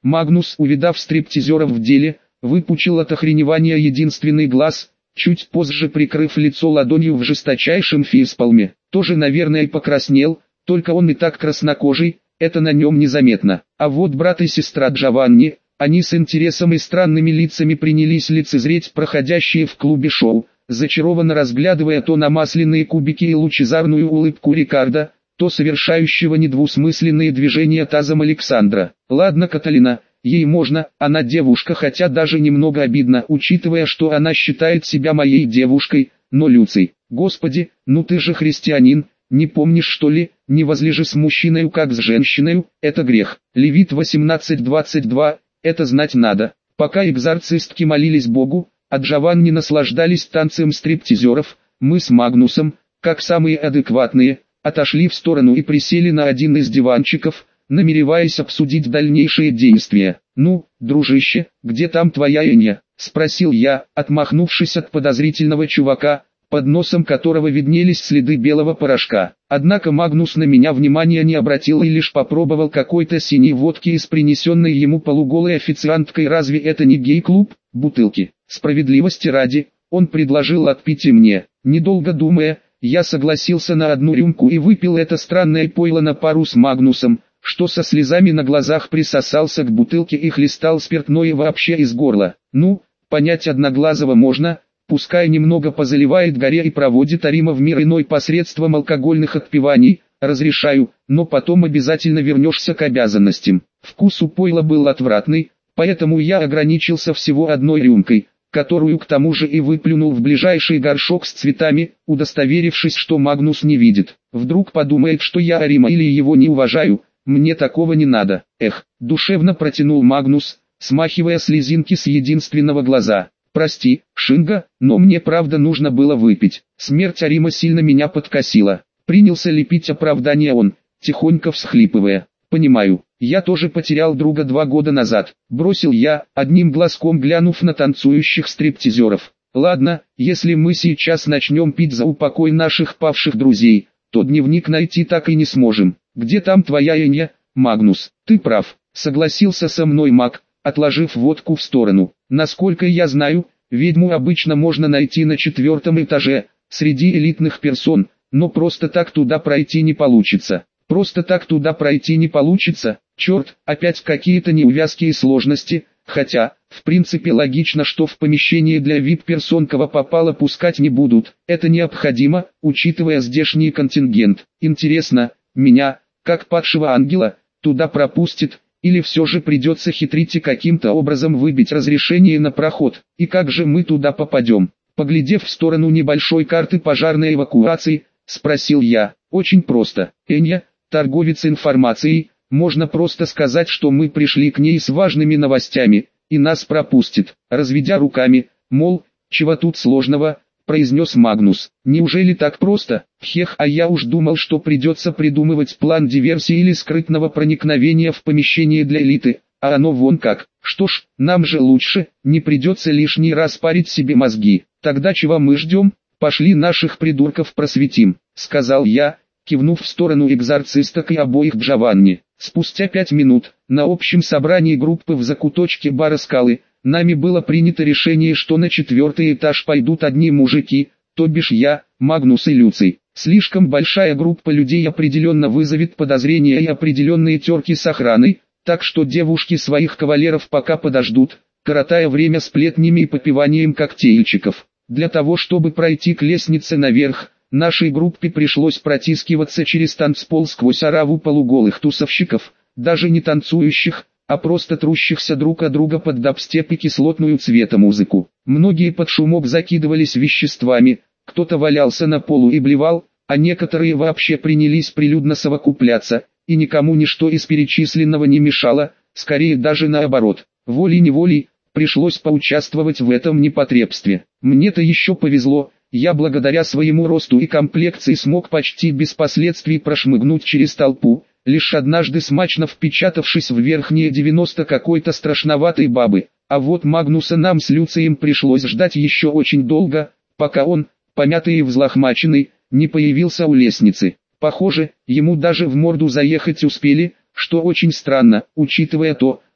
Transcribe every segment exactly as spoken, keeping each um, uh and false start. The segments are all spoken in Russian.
Магнус, увидав стриптизеров в деле, выпучил от охреневания единственный глаз, чуть позже прикрыв лицо ладонью в жесточайшем фейспалме. Тоже, наверное, покраснел, только он и так краснокожий, это на нем незаметно. А вот брат и сестра Джованни, они с интересом и странными лицами принялись лицезреть проходящие в клубе шоу, зачарованно разглядывая то намасленные кубики и лучезарную улыбку Рикардо, то совершающего недвусмысленные движения тазом Александра. Ладно, Каталина, ей можно, она девушка, хотя даже немного обидно, учитывая, что она считает себя моей девушкой, но Люций, господи, ну ты же христианин, не помнишь что ли, не возлежи с мужчиной как с женщиной, это грех. Левит восемнадцать двадцать два, это знать надо. Пока экзорцистки молились Богу, а Джованни наслаждались танцем стриптизеров, мы с Магнусом, как самые адекватные, отошли в сторону и присели на один из диванчиков, намереваясь обсудить дальнейшие действия. «Ну, дружище, где там твоя Эня?» – спросил я, отмахнувшись от подозрительного чувака, под носом которого виднелись следы белого порошка. Однако Магнус на меня внимания не обратил и лишь попробовал какой-то синей водки из принесенной ему полуголой официанткой. Разве это не гей-клуб? Бутылки. Справедливости ради, он предложил отпить и мне. Недолго думая, я согласился на одну рюмку и выпил это странное пойло на пару с Магнусом, что со слезами на глазах присосался к бутылке и хлестал спиртное вообще из горла. Ну, понять Одноглазого можно, пускай немного позаливает горе и проводит Арима в мир иной посредством алкогольных отпеваний, разрешаю, но потом обязательно вернешься к обязанностям. Вкус у пойла был отвратный, поэтому я ограничился всего одной рюмкой, которую к тому же и выплюнул в ближайший горшок с цветами, удостоверившись, что Магнус не видит. Вдруг подумает, что я Арима или его не уважаю, мне такого не надо. Эх, душевно протянул Магнус, смахивая слезинки с единственного глаза. Прости, Шинга, но мне правда нужно было выпить. Смерть Арима сильно меня подкосила. Принялся лепить оправдание он, тихонько всхлипывая. Понимаю, я тоже потерял друга два года назад. Бросил я, одним глазком глянув на танцующих стриптизеров. Ладно, если мы сейчас начнем пить за упокой наших павших друзей, то дневник найти так и не сможем. Где там твоя Эня, Магнус? Ты прав, согласился со мной Маг, отложив водку в сторону. Насколько я знаю, ведьму обычно можно найти на четвертом этаже, среди элитных персон, но просто так туда пройти не получится. Просто так туда пройти не получится, черт, опять какие-то неувязки и сложности, хотя, в принципе логично, что в помещении для ви ай пи-персон кого попало пускать не будут. Это необходимо, учитывая здешний контингент. Интересно, меня, как падшего ангела, туда пропустит, или все же придется хитрить и каким-то образом выбить разрешение на проход, и как же мы туда попадем? Поглядев в сторону небольшой карты пожарной эвакуации, спросил я. Очень просто. Эня, торговец информацией, можно просто сказать, что мы пришли к ней с важными новостями, и нас пропустит. Разведя руками, мол, чего тут сложного, произнес Магнус. Неужели так просто? Хех, а я уж думал, что придется придумывать план диверсии или скрытного проникновения в помещение для элиты, а оно вон как. Что ж, нам же лучше, не придется лишний раз парить себе мозги. Тогда чего мы ждем? Пошли наших придурков просветим, сказал я, кивнув в сторону экзорцисток и обоих Джованни. Спустя пять минут, на общем собрании группы в закуточке бара Скалы, нами было принято решение, что на четвертый этаж пойдут одни мужики, то бишь я, Магнус и Люций. Слишком большая группа людей определенно вызовет подозрения и определенные терки с охраной, так что девушки своих кавалеров пока подождут, коротая время сплетнями и попиванием коктейльчиков. Для того, чтобы пройти к лестнице наверх, нашей группе пришлось протискиваться через танцпол сквозь ораву полуголых тусовщиков, даже не танцующих, а просто трущихся друг от друга под дабстеп и кислотную цветомузыку. Многие под шумок закидывались веществами, кто-то валялся на полу и блевал, а некоторые вообще принялись прилюдно совокупляться, и никому ничто из перечисленного не мешало, скорее даже наоборот. Волей-неволей пришлось поучаствовать в этом непотребстве. Мне-то еще повезло, я благодаря своему росту и комплекции смог почти без последствий прошмыгнуть через толпу, лишь однажды смачно впечатавшись в верхние девяносто какой-то страшноватой бабы. А вот Магнуса нам с Люцием пришлось ждать еще очень долго, пока он, помятый и взлохмаченный, не появился у лестницы. Похоже, ему даже в морду заехать успели, что очень странно, учитывая то,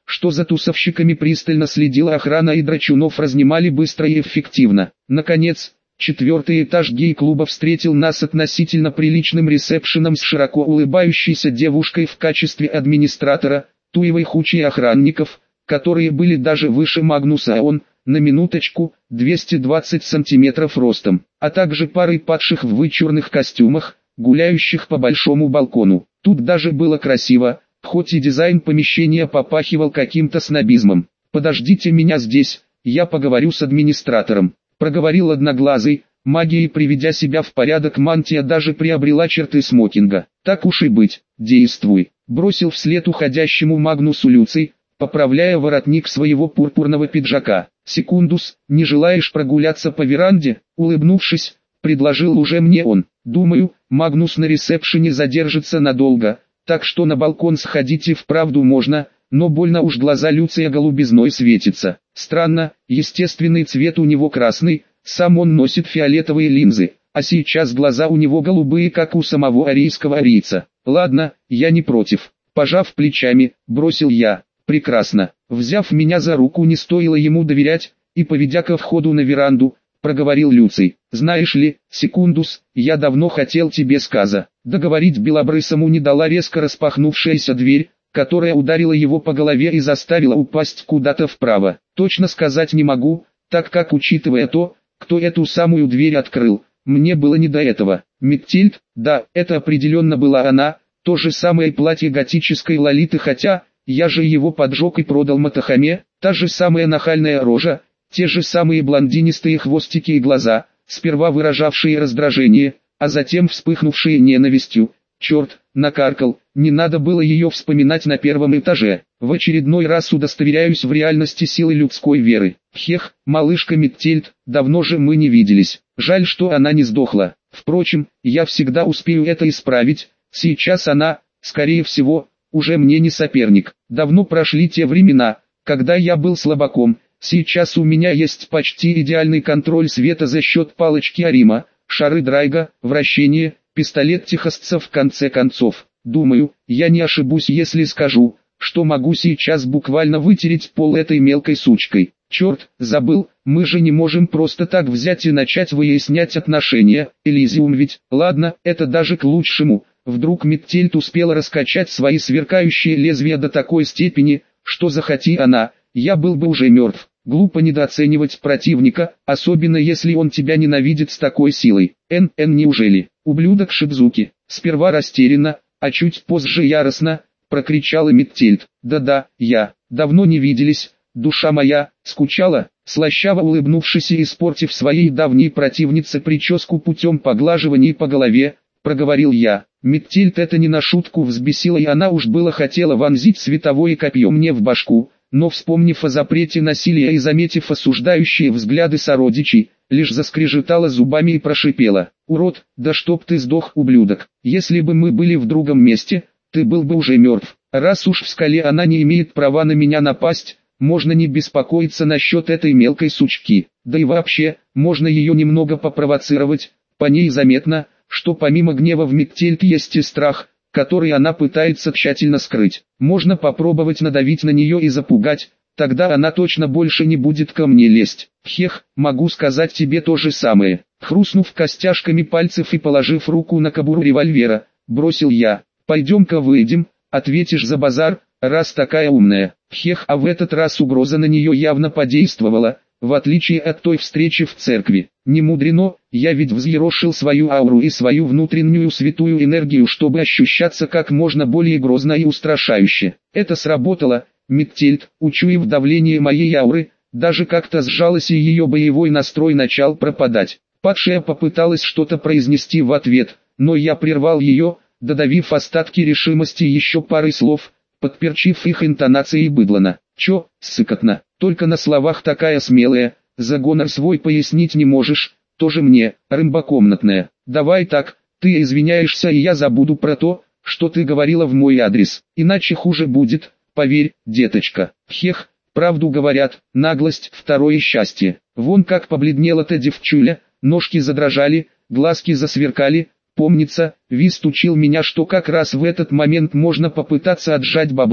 что за тусовщиками пристально следила охрана и драчунов разнимали быстро и эффективно. Наконец, четвертый этаж гей-клуба встретил нас относительно приличным ресепшеном с широко улыбающейся девушкой в качестве администратора, туевой хучей охранников, которые были даже выше Магнуса, а он, на минуточку, двести двадцать сантиметров ростом, а также парой падших в вычурных костюмах, гуляющих по большому балкону. Тут даже было красиво, хоть и дизайн помещения попахивал каким-то снобизмом. «Подождите меня здесь, я поговорю с администратором», — проговорил одноглазый. Магией приведя себя в порядок, мантия даже приобрела черты смокинга. «Так уж и быть, действуй», — бросил вслед уходящему Магнусу Люций, поправляя воротник своего пурпурного пиджака. «Секундус, не желаешь прогуляться по веранде?» — улыбнувшись, предложил уже мне он. «Думаю, Магнус на ресепшене задержится надолго, так что на балкон сходить и вправду можно, но больно уж глаза Люция голубизной светятся. Странно, естественный цвет у него красный, сам он носит фиолетовые линзы, а сейчас глаза у него голубые, как у самого арийского арийца. Ладно, я не против». Пожав плечами, бросил я. «Прекрасно». Взяв меня за руку, не стоило ему доверять, и поведя ко входу на веранду, проговорил Люций. «Знаешь ли, Секундус, я давно хотел тебе сказа». Договорить белобрысому не дала резко распахнувшаяся дверь, которая ударила его по голове и заставила упасть куда-то вправо. Точно сказать не могу, так как, учитывая то, кто эту самую дверь открыл, мне было не до этого. Меттильд, да, это определенно была она, то же самое платье готической Лолиты, хотя, я же его поджег и продал Матахаме, та же самая нахальная рожа, те же самые блондинистые хвостики и глаза, сперва выражавшие раздражение, а затем вспыхнувшие ненавистью. Черт, накаркал, не надо было ее вспоминать на первом этаже. В очередной раз удостоверяюсь в реальности силы людской веры. Хех, малышка Меттильд, давно же мы не виделись. Жаль, что она не сдохла. Впрочем, я всегда успею это исправить. Сейчас она, скорее всего, уже мне не соперник. Давно прошли те времена, когда я был слабаком. Сейчас у меня есть почти идеальный контроль света за счет палочки Арима, шары Драйга, вращение, пистолет Техасца в конце концов. Думаю, я не ошибусь, если скажу, что могу сейчас буквально вытереть пол этой мелкой сучкой. Черт, забыл, мы же не можем просто так взять и начать выяснять отношения, Элизиум ведь. Ладно, это даже к лучшему. Вдруг Меттильд успела раскачать свои сверкающие лезвия до такой степени, что захоти она, я был бы уже мертв. Глупо недооценивать противника, особенно если он тебя ненавидит с такой силой. Н. Н. Неужели? Ублюдок Шидзуки. Сперва растерянно, а чуть позже яростно, прокричала Меттильд. Да-да, я. Давно не виделись, душа моя, скучала. Слащаво улыбнувшись и испортив своей давней противнице прическу путем поглаживания по голове, проговорил я. Меттильд это не на шутку взбесила, и она уж было хотела вонзить световое копье мне в башку, но вспомнив о запрете насилия и заметив осуждающие взгляды сородичей, лишь заскрежетала зубами и прошипела. «Урод, да чтоб ты сдох, ублюдок! Если бы мы были в другом месте, ты был бы уже мертв. Раз уж в скале она не имеет права на меня напасть, можно не беспокоиться насчет этой мелкой сучки. Да и вообще, можно ее немного попровоцировать, по ней заметно, что помимо гнева в Меттильд есть и страх, который она пытается тщательно скрыть. Можно попробовать надавить на нее и запугать, тогда она точно больше не будет ко мне лезть. Хех, могу сказать тебе то же самое». Хрустнув костяшками пальцев и положив руку на кобуру револьвера, бросил я. «Пойдем-ка выйдем, ответишь за базар, раз такая умная». Хех, а в этот раз угроза на нее явно подействовала, в отличие от той встречи в церкви. Не мудрено, я ведь взъерошил свою ауру и свою внутреннюю святую энергию, чтобы ощущаться как можно более грозно и устрашающе. Это сработало. Меттильд, учуяв давление моей ауры, даже как-то сжалась, и ее боевой настрой начал пропадать. Падшая попыталась что-то произнести в ответ, но я прервал ее, додавив остатки решимости еще парой слов, подперчив их интонацией быдлана. «Чё, сыкотно, только на словах такая смелая, за гонор свой пояснить не можешь, тоже мне, рымба комнатная. Давай так, ты извиняешься, и я забуду про то, что ты говорила в мой адрес, иначе хуже будет, поверь, деточка». Хех, правду говорят, наглость – второе счастье. Вон как побледнела та девчуля, ножки задрожали, глазки засверкали. Помнится, Вист учил меня, что как раз в этот момент можно попытаться отжать бабло,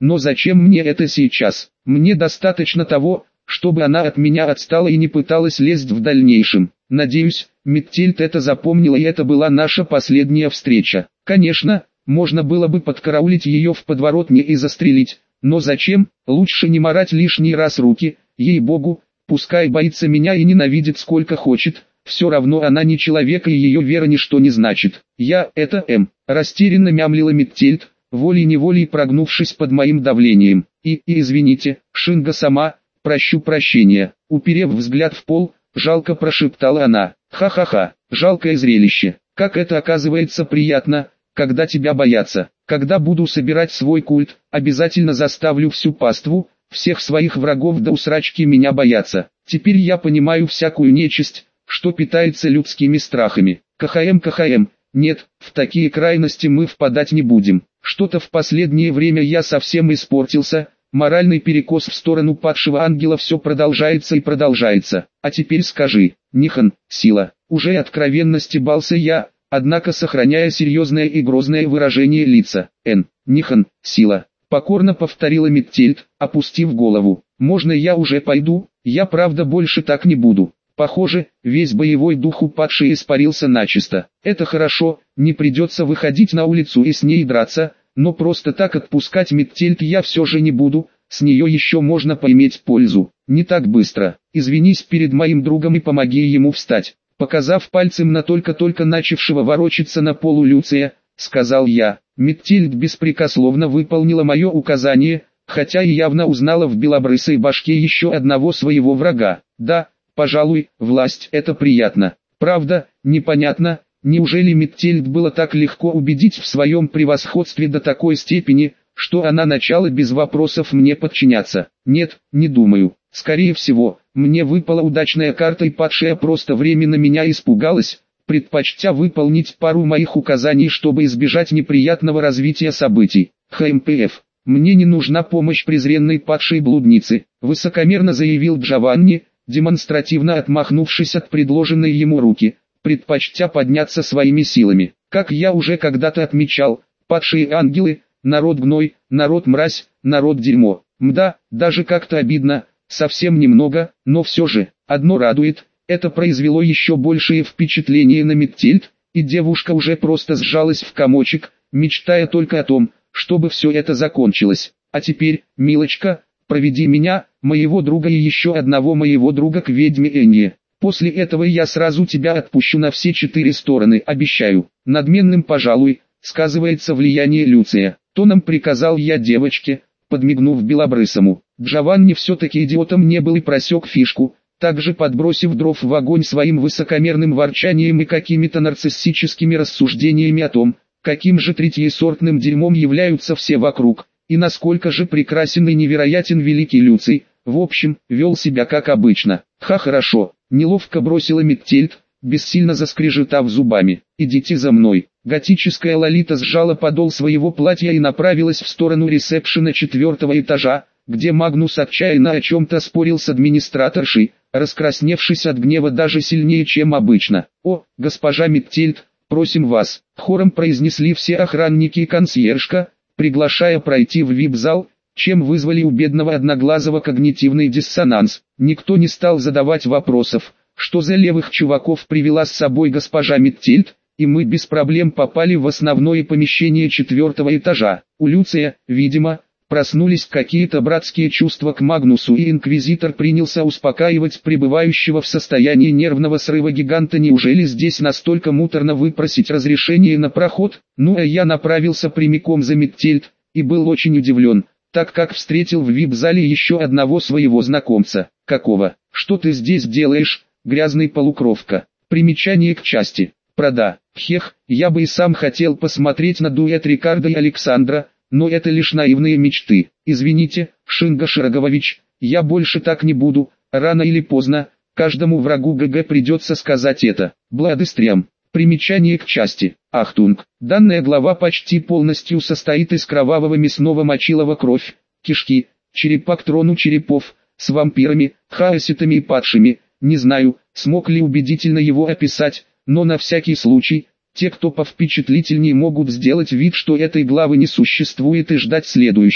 но зачем мне это сейчас? Мне достаточно того, чтобы она от меня отстала и не пыталась лезть в дальнейшем. Надеюсь, Миттельд это запомнила и это была наша последняя встреча. Конечно, можно было бы подкараулить ее в подворотне и застрелить, но зачем? Лучше не марать лишний раз руки, ей-богу, пускай боится меня и ненавидит сколько хочет, все равно она не человек и ее вера ничто не значит. Я, это М, растерянно мямлила Миттельд, волей-неволей прогнувшись под моим давлением. И, и извините, Шинга сама, прощу прощения, уперев взгляд в пол, жалко прошептала она. Ха-ха-ха, жалкое зрелище, как это оказывается приятно, когда тебя боятся. Когда буду собирать свой культ, обязательно заставлю всю паству, всех своих врагов до усрачки меня бояться. Теперь я понимаю всякую нечисть, что питается людскими страхами. КХМ, КХМ, нет, в такие крайности мы впадать не будем. Что-то в последнее время я совсем испортился, моральный перекос в сторону падшего ангела все продолжается и продолжается. А теперь скажи, Нихан, сила, уже откровенно стебался я, однако сохраняя серьезное и грозное выражение лица. Н. Нихан, сила, покорно повторила Миттельд, опустив голову. Можно я уже пойду? Я правда больше так не буду. Похоже, весь боевой дух у падшей испарился начисто. Это хорошо, не придется выходить на улицу и с ней драться, но просто так отпускать Миттельд я все же не буду, с нее еще можно поиметь пользу. Не так быстро. Извинись перед моим другом и помоги ему встать. Показав пальцем на только-только начавшего ворочаться на полу Люция, сказал я. Миттельд беспрекословно выполнила мое указание, хотя и явно узнала в белобрысой башке еще одного своего врага. Да, пожалуй, власть — это приятно. Правда, непонятно, неужели Миттельд было так легко убедить в своем превосходстве до такой степени, что она начала без вопросов мне подчиняться? Нет, не думаю. Скорее всего, мне выпала удачная карта и падшая просто временно меня испугалась, предпочтя выполнить пару моих указаний, чтобы избежать неприятного развития событий. ХМПФ. Мне не нужна помощь презренной падшей блудницы, высокомерно заявил Джованни, демонстративно отмахнувшись от предложенной ему руки, предпочтя подняться своими силами. Как я уже когда-то отмечал, падшие ангелы, народ гной, народ мразь, народ дерьмо. Мда, даже как-то обидно, совсем немного, но все же, одно радует, это произвело еще большее впечатление на Миттельд, и девушка уже просто сжалась в комочек, мечтая только о том, чтобы все это закончилось. А теперь, милочка, проведи меня, моего друга и еще одного моего друга к ведьме Энье. После этого я сразу тебя отпущу на все четыре стороны, обещаю. Надменным, пожалуй, сказывается влияние Люция. Тоном приказал я девочке, подмигнув белобрысому. Джованни все-таки идиотом не был и просек фишку, также подбросив дров в огонь своим высокомерным ворчанием и какими-то нарциссическими рассуждениями о том, каким же третьесортным дерьмом являются все вокруг, и насколько же прекрасен и невероятен великий Люций. В общем, вел себя как обычно. Ха, хорошо, неловко бросила Миттельд, бессильно заскрежетав зубами. Идите за мной. Готическая Лолита сжала подол своего платья и направилась в сторону ресепшена четвертого этажа, где Магнус отчаянно о чем-то спорил с администраторшей, раскрасневшись от гнева даже сильнее, чем обычно. «О, госпожа Миттельд, просим вас», — хором произнесли все охранники и консьержка, приглашая пройти в вип-зал, чем вызвали у бедного одноглазого когнитивный диссонанс. Никто не стал задавать вопросов, что за левых чуваков привела с собой госпожа Миттельд, и мы без проблем попали в основное помещение четвертого этажа. У Люция, видимо, проснулись какие-то братские чувства к Магнусу, и инквизитор принялся успокаивать пребывающего в состоянии нервного срыва гиганта. Неужели здесь настолько муторно выпросить разрешение на проход? Ну а я направился прямиком за Миттельд, и был очень удивлен, так как встретил в вип-зале еще одного своего знакомца. «Какого? Что ты здесь делаешь, грязный полукровка?» Примечание к части. Прода. Хех, я бы и сам хотел посмотреть на дуэт Рикардо и Александра, но это лишь наивные мечты. Извините, Шинга Широгович, я больше так не буду, рано или поздно, каждому врагу ГГ придется сказать это. Бладыстрям. Примечание к части. Ахтунг. Данная глава почти полностью состоит из кровавого мясного мочилова кровь, кишки, черепа к трону черепов, с вампирами, хаоситами и падшими. Не знаю, смог ли убедительно его описать, но на всякий случай, те, кто повпечатлительнее, могут сделать вид, что этой главы не существует, и ждать следующую.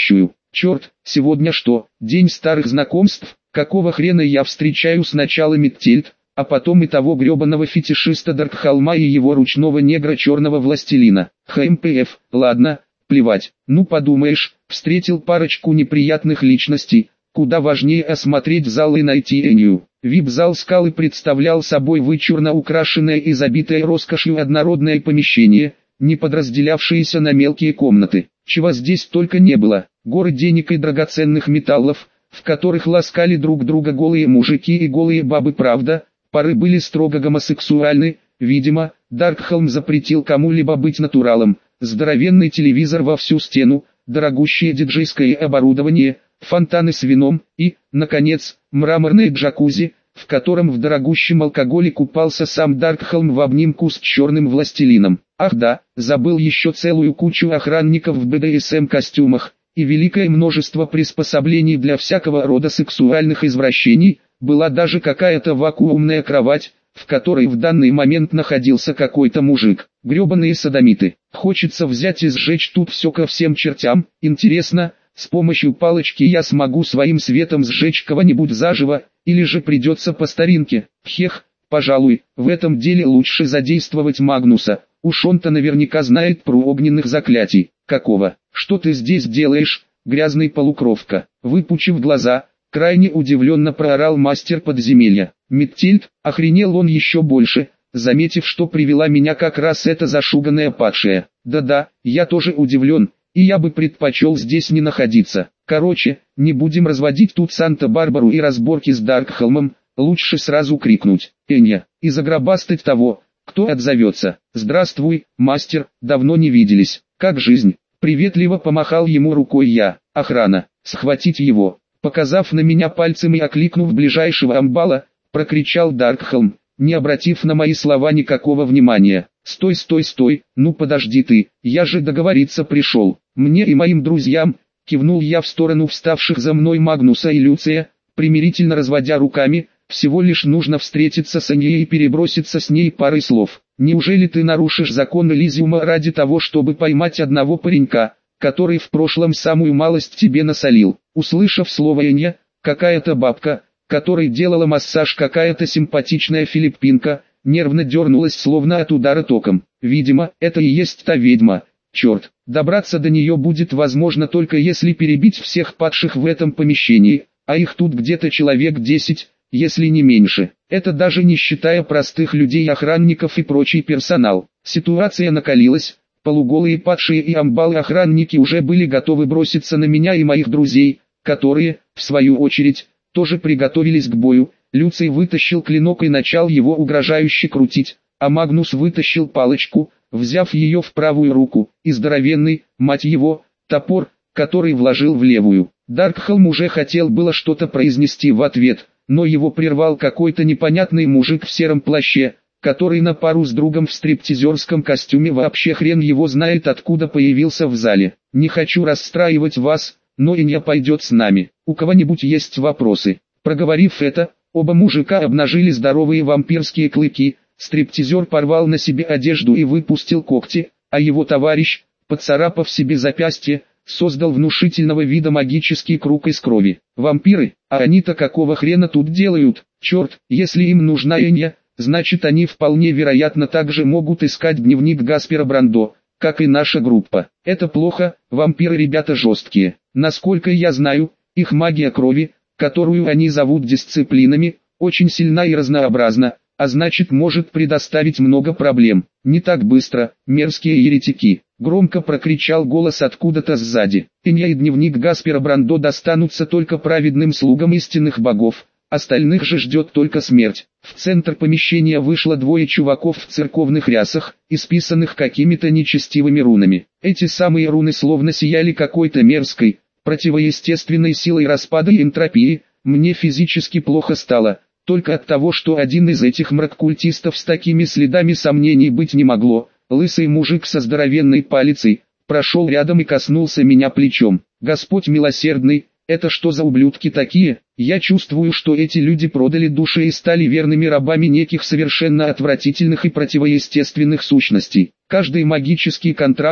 Черт, сегодня что, день старых знакомств? Какого хрена я встречаю сначала Миттельд, а потом и того гребаного фетишиста Даркхолма и его ручного негра черного властелина? ХМПФ, ладно, плевать. Ну подумаешь, встретил парочку неприятных личностей. Куда важнее осмотреть зал и найти Энию. вип-зал Скалы представлял собой вычурно украшенное и забитое роскошью однородное помещение, не подразделявшееся на мелкие комнаты. Чего здесь только не было. Горы денег и драгоценных металлов, в которых ласкали друг друга голые мужики и голые бабы. Правда, пары были строго гомосексуальны. Видимо, Даркхолм запретил кому-либо быть натуралом. Здоровенный телевизор во всю стену, дорогущее диджейское оборудование, фонтаны с вином и, наконец, мраморные джакузи, в котором в дорогущем алкоголе купался сам Даркхолм в обнимку с черным властелином. Ах да, забыл еще целую кучу охранников в бэ дэ эс эм-костюмах, и великое множество приспособлений для всякого рода сексуальных извращений. Была даже какая-то вакуумная кровать, в которой в данный момент находился какой-то мужик. Гребаные содомиты. Хочется взять и сжечь тут все ко всем чертям. Интересно, с помощью палочки я смогу своим светом сжечь кого-нибудь заживо, или же придется по старинке? Хех, пожалуй, в этом деле лучше задействовать Магнуса. Уж он-то наверняка знает про огненных заклятий. Какого? Что ты здесь делаешь, грязный полукровка? Выпучив глаза, крайне удивленно проорал мастер подземелья. Миттельд, охренел он еще больше, заметив, что привела меня как раз эта зашуганная падшая. Да-да, я тоже удивлен, и я бы предпочел здесь не находиться. Короче, не будем разводить тут Санта-Барбару и разборки с Даркхолмом, лучше сразу крикнуть «Эня!» и загробастать того, кто отзовется. «Здравствуй, мастер, давно не виделись, как жизнь?» Приветливо помахал ему рукой я. «Охрана, схватить его!» Показав на меня пальцем и окликнув ближайшего амбала, прокричал Даркхолм, не обратив на мои слова никакого внимания. «Стой, стой, стой, ну подожди ты, я же договориться пришел. Мне и моим друзьям», кивнул я в сторону вставших за мной Магнуса и Люция, примирительно разводя руками, «всего лишь нужно встретиться с Эньей и переброситься с ней парой слов. Неужели ты нарушишь закон Элизиума ради того, чтобы поймать одного паренька, который в прошлом самую малость тебе насолил?» Услышав слово «Энья», какая-то бабка, которой делала массаж какая-то симпатичная филиппинка, нервно дернулась словно от удара током. Видимо, это и есть та ведьма. Черт, добраться до нее будет возможно только если перебить всех падших в этом помещении, а их тут где-то человек десять, если не меньше. Это даже не считая простых людей, охранников и прочий персонал. Ситуация накалилась. Полуголые падшие и амбалы-охранники уже были готовы броситься на меня и моих друзей, которые, в свою очередь, тоже приготовились к бою. Люций вытащил клинок и начал его угрожающе крутить, а Магнус вытащил палочку, взяв ее в правую руку, и здоровенный, мать его, топор, который вложил в левую. Даркхолм уже хотел было что-то произнести в ответ, но его прервал какой-то непонятный мужик в сером плаще, который на пару с другом в стриптизерском костюме вообще хрен его знает откуда появился в зале. «Не хочу расстраивать вас, но Энья пойдет с нами. У кого-нибудь есть вопросы?» Проговорив это, оба мужика обнажили здоровые вампирские клыки, стриптизер порвал на себе одежду и выпустил когти, а его товарищ, поцарапав себе запястье, создал внушительного вида магический круг из крови. «Вампиры? А они-то какого хрена тут делают? Черт, если им нужна Энья, значит они вполне вероятно также могут искать дневник Гаспера Брандо, как и наша группа. Это плохо, вампиры ребята жесткие. Насколько я знаю, их магия крови, которую они зовут дисциплинами, очень сильна и разнообразна, а значит может предоставить много проблем. Не так быстро, мерзкие еретики!» Громко прокричал голос откуда-то сзади. «Энья и дневник Гаспера Брандо достанутся только праведным слугам истинных богов, остальных же ждет только смерть». В центр помещения вышло двое чуваков в церковных рясах, исписанных какими-то нечестивыми рунами. Эти самые руны словно сияли какой-то мерзкой, противоестественной силой распада и энтропии. Мне физически плохо стало, только от того, что один из этих мраккультистов с такими следами сомнений быть не могло. Лысый мужик со здоровенной палицей прошел рядом и коснулся меня плечом. «Господь милосердный, это что за ублюдки такие? Я чувствую, что эти люди продали души и стали верными рабами неких совершенно отвратительных и противоестественных сущностей. Каждый магический контракт,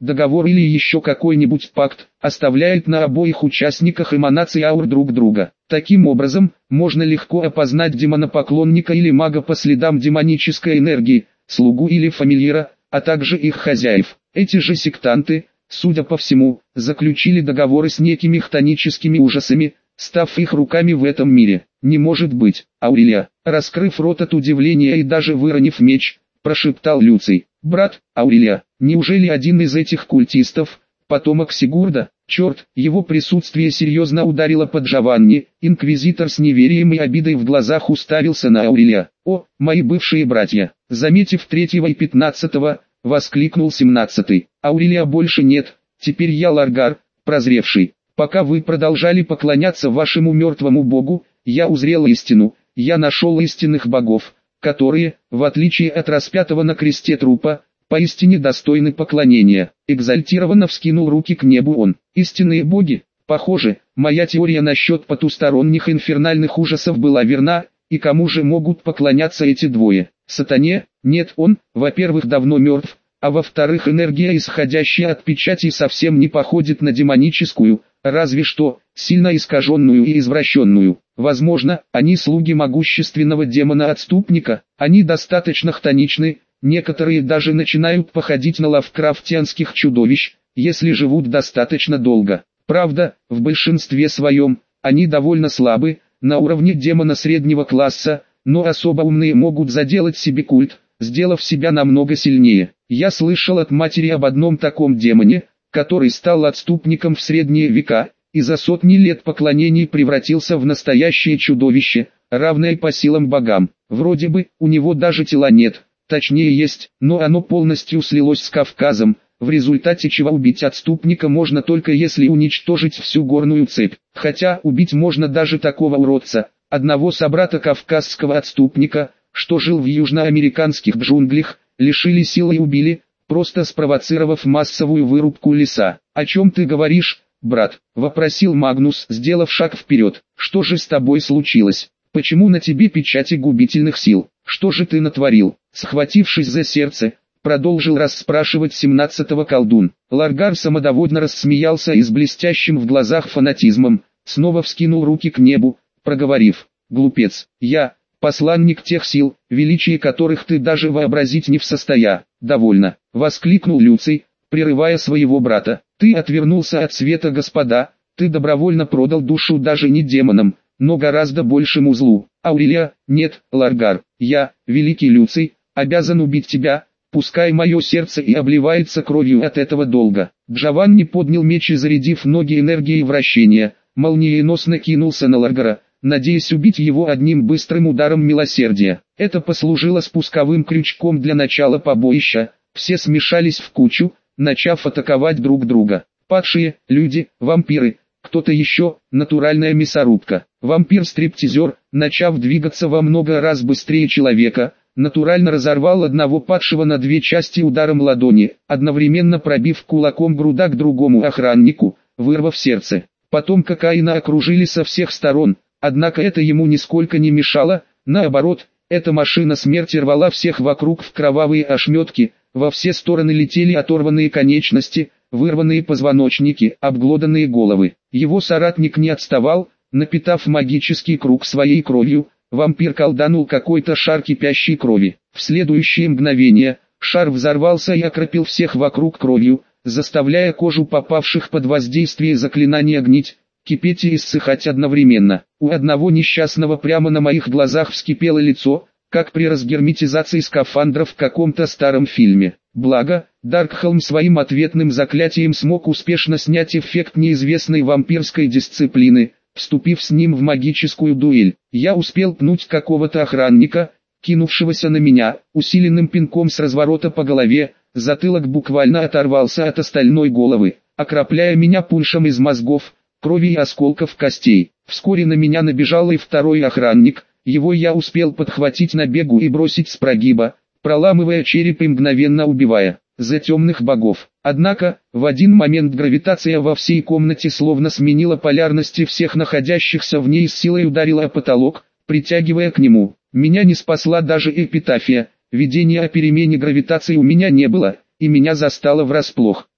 договор или еще какой-нибудь пакт, оставляет на обоих участниках эманации аур друг друга. Таким образом, можно легко опознать демонопоклонника или мага по следам демонической энергии, слугу или фамильяра, а также их хозяев. Эти же сектанты, судя по всему, заключили договоры с некими хтоническими ужасами, став их руками в этом мире. Не может быть. Аурелия, раскрыв рот от удивления и даже выронив меч, прошептал Люций. Брат, Аурелия, неужели один из этих культистов, потомок Сигурда? Черт, его присутствие серьезно ударило по Джованни. Инквизитор с неверием и обидой в глазах уставился на Аурелия. О, мои бывшие братья! Заметив третьего и пятнадцатого, воскликнул семнадцатый. Аурелия больше нет, теперь я Ларгар, прозревший. Пока вы продолжали поклоняться вашему мертвому богу, я узрел истину, я нашел истинных богов, которые, в отличие от распятого на кресте трупа, поистине достойны поклонения. Экзальтированно вскинул руки к небу он. Истинные боги, похоже, моя теория насчет потусторонних инфернальных ужасов была верна, и кому же могут поклоняться эти двое? Сатане? Нет, он, во-первых, давно мертв, а во-вторых, энергия, исходящая от печати, совсем не походит на демоническую, разве что, сильно искаженную и извращенную. Возможно, они слуги могущественного демона-отступника, они достаточно хтоничны, некоторые даже начинают походить на лавкрафтианских чудовищ, если живут достаточно долго. Правда, в большинстве своем, они довольно слабы, на уровне демона среднего класса, но особо умные могут заделать себе культ, сделав себя намного сильнее. Я слышал от матери об одном таком демоне, который стал отступником в средние века, и за сотни лет поклонений превратился в настоящее чудовище, равное по силам богам. Вроде бы, у него даже тела нет, точнее есть, но оно полностью слилось с Кавказом, в результате чего убить отступника можно только если уничтожить всю горную цепь. Хотя убить можно даже такого уродца, одного собрата кавказского отступника, что жил в южноамериканских джунглях, лишили силы и убили, просто спровоцировав массовую вырубку леса. «О чем ты говоришь, брат?» – вопросил Магнус, сделав шаг вперед. «Что же с тобой случилось? Почему на тебе печати губительных сил? Что же ты натворил?» Схватившись за сердце, продолжил расспрашивать семнадцатого колдун. Ларгар самодовольно рассмеялся и с блестящим в глазах фанатизмом, снова вскинул руки к небу, проговорив: «Глупец, я, посланник тех сил, величие которых ты даже вообразить не в состоя». «Довольно», — воскликнул Люций, прерывая своего брата. «Ты отвернулся от света, господа, ты добровольно продал душу даже не демонам, но гораздо большему злу. Аурелия, нет, Ларгар, я, великий Люций, обязан убить тебя, пускай мое сердце и обливается кровью от этого долга». Джованни поднял меч и, зарядив ноги энергией вращения, молниеносно кинулся на Ларгара, надеясь убить его одним быстрым ударом милосердия. Это послужило спусковым крючком для начала побоища. Все смешались в кучу, начав атаковать друг друга. Падшие, люди, вампиры, кто-то еще, натуральная мясорубка. Вампир-стриптизер, начав двигаться во много раз быстрее человека, натурально разорвал одного падшего на две части ударом ладони, одновременно пробив кулаком груда к другому охраннику, вырвав сердце. Потом кокаина окружили со всех сторон, однако это ему нисколько не мешало, наоборот, эта машина смерти рвала всех вокруг в кровавые ошметки, во все стороны летели оторванные конечности, вырванные позвоночники, обглоданные головы. Его соратник не отставал, напитав магический круг своей кровью, вампир колданул какой-то шар кипящей крови. В следующее мгновение, шар взорвался и окропил всех вокруг кровью, заставляя кожу попавших под воздействие заклинания гнить, кипеть и иссыхать одновременно. У одного несчастного прямо на моих глазах вскипело лицо, как при разгерметизации скафандров в каком-то старом фильме. Благо, Даркхолм своим ответным заклятием смог успешно снять эффект неизвестной вампирской дисциплины, вступив с ним в магическую дуэль. Я успел пнуть какого-то охранника, кинувшегося на меня, усиленным пинком с разворота по голове, затылок буквально оторвался от остальной головы, окропляя меня пуншем из мозгов, крови и осколков костей. Вскоре на меня набежал и второй охранник, его я успел подхватить на бегу и бросить с прогиба, проламывая череп и мгновенно убивая. За темных богов. Однако, в один момент гравитация во всей комнате словно сменила полярности всех находящихся в ней, с силой ударила о потолок, притягивая к нему. Меня не спасла даже эпитафия, видения о перемене гравитации у меня не было, и меня застало врасплох.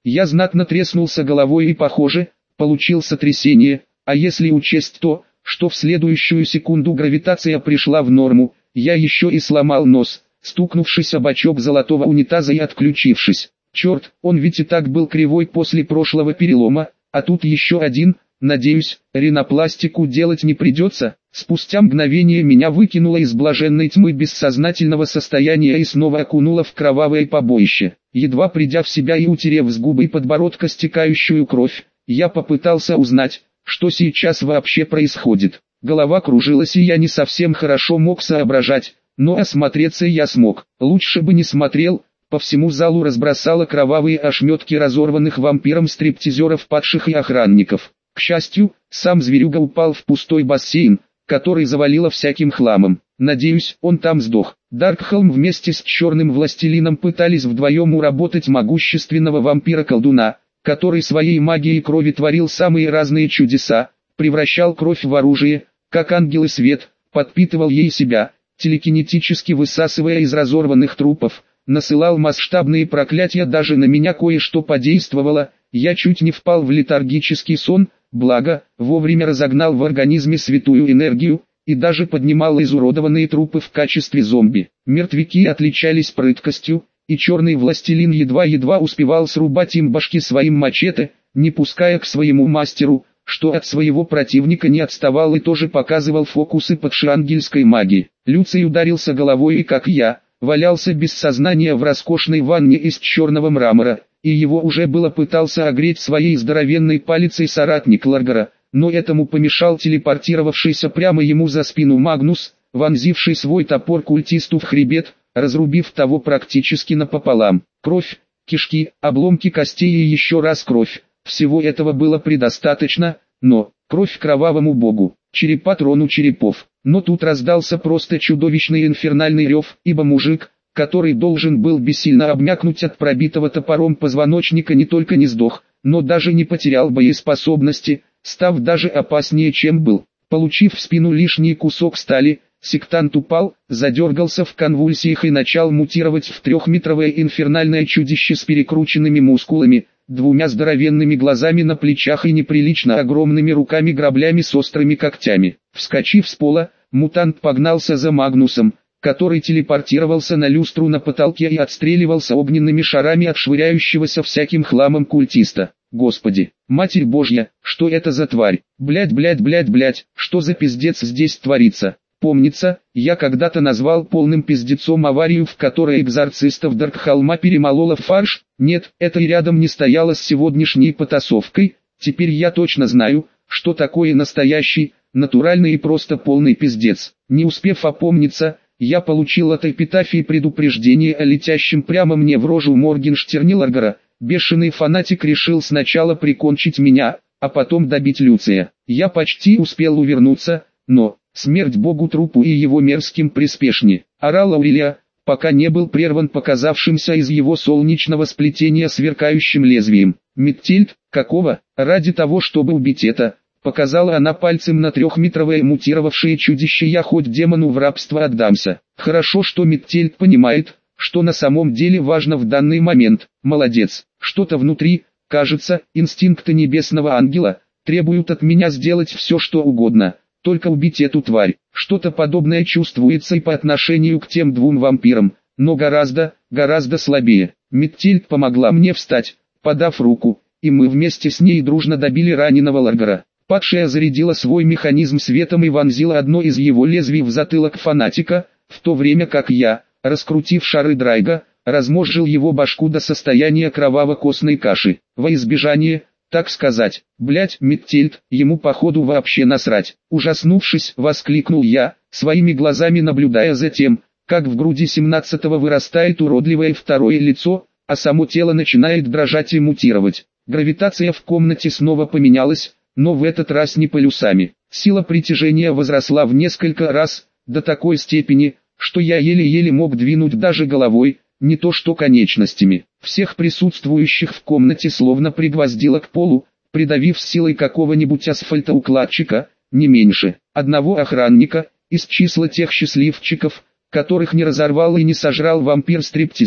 Я знатно треснулся головой и, похоже, получил сотрясение, а если учесть то, что в следующую секунду гравитация пришла в норму, я еще и сломал нос, стукнувшись об бачок золотого унитаза и отключившись. Черт, он ведь и так был кривой после прошлого перелома, а тут еще один. Надеюсь, ринопластику делать не придется. Спустя мгновение меня выкинуло из блаженной тьмы бессознательного состояния и снова окунуло в кровавое побоище. Едва придя в себя и утерев с губы и подбородка стекающую кровь, я попытался узнать, что сейчас вообще происходит. Голова кружилась и я не совсем хорошо мог соображать, но осмотреться я смог. Лучше бы не смотрел. По всему залу разбросало кровавые ошметки разорванных вампиром стриптизеров, падших и охранников. К счастью, сам зверюга упал в пустой бассейн, который завалило всяким хламом. Надеюсь, он там сдох. Даркхолм вместе с черным властелином пытались вдвоем уработать могущественного вампира-колдуна, который своей магией крови творил самые разные чудеса, превращал кровь в оружие, как ангел и свет, подпитывал ей себя, телекинетически высасывая из разорванных трупов, насылал масштабные проклятия, даже на меня кое-что подействовало, я чуть не впал в летаргический сон, благо, вовремя разогнал в организме святую энергию, и даже поднимал изуродованные трупы в качестве зомби. Мертвяки отличались прыткостью, и черный властелин едва-едва успевал срубать им башки своим мачете, не пуская к своему мастеру, что от своего противника не отставал и тоже показывал фокусы подшиангельской магии. Люций ударился головой и, как я, валялся без сознания в роскошной ванне из черного мрамора, и его уже было пытался огреть своей здоровенной палицей соратник Ларгара, но этому помешал телепортировавшийся прямо ему за спину Магнус, вонзивший свой топор культисту в хребет, разрубив того практически напополам. Кровь, кишки, обломки костей и еще раз кровь. Всего этого было предостаточно, но кровь кровавому богу, черепа трону черепов. Но тут раздался просто чудовищный инфернальный рев, ибо мужик, который должен был бессильно обмякнуть от пробитого топором позвоночника, не только не сдох, но даже не потерял боеспособности, став даже опаснее, чем был. Получив в спину лишний кусок стали, сектант упал, задергался в конвульсиях и начал мутировать в трехметровое инфернальное чудище с перекрученными мускулами, двумя здоровенными глазами на плечах и неприлично огромными руками-граблями с острыми когтями. Вскочив с пола, мутант погнался за Магнусом, который телепортировался на люстру на потолке и отстреливался огненными шарами от швыряющегося всяким хламом культиста. Господи, Матерь Божья, что это за тварь? Блять, блять, блять, блять, что за пиздец здесь творится? Помнится, я когда-то назвал полным пиздецом аварию, в которой экзорцистов Даркхолма перемолола в фарш. Нет, это и рядом не стояло с сегодняшней потасовкой. Теперь я точно знаю, что такое настоящий, натуральный и просто полный пиздец. Не успев опомниться, я получил от эпитафии предупреждение о летящем прямо мне в рожу Моргенштерне Ларгара. Бешеный фанатик решил сначала прикончить меня, а потом добить Люция. Я почти успел увернуться, но... Смерть богу трупу и его мерзким приспешни, орал Аурелия, пока не был прерван показавшимся из его солнечного сплетения сверкающим лезвием. Миттельд, какого? Ради того, чтобы убить это, показала она пальцем на трехметровое мутировавшее чудище, я хоть демону в рабство отдамся. Хорошо, что Миттельд понимает, что на самом деле важно в данный момент. Молодец, что-то внутри, кажется, инстинкты небесного ангела, требуют от меня сделать все, что угодно. Только убить эту тварь. Что-то подобное чувствуется и по отношению к тем двум вампирам, но гораздо, гораздо слабее. Миттельд помогла мне встать, подав руку, и мы вместе с ней дружно добили раненого Ларгара. Падшая зарядила свой механизм светом и вонзила одно из его лезвий в затылок фанатика, в то время как я, раскрутив шары Драйга, размозжил его башку до состояния кроваво-костной каши. Во избежание... Так сказать, блять, Миттельд, ему походу вообще насрать. Ужаснувшись, воскликнул я, своими глазами наблюдая за тем, как в груди семнадцатого вырастает уродливое второе лицо, а само тело начинает дрожать и мутировать. Гравитация в комнате снова поменялась, но в этот раз не полюсами. Сила притяжения возросла в несколько раз, до такой степени, что я еле-еле мог двинуть даже головой, не то что конечностями. Всех присутствующих в комнате словно пригвоздило к полу, придавив силой какого-нибудь асфальтоукладчика, не меньше. Одного охранника, из числа тех счастливчиков, которых не разорвал и не сожрал вампир-стриптизер,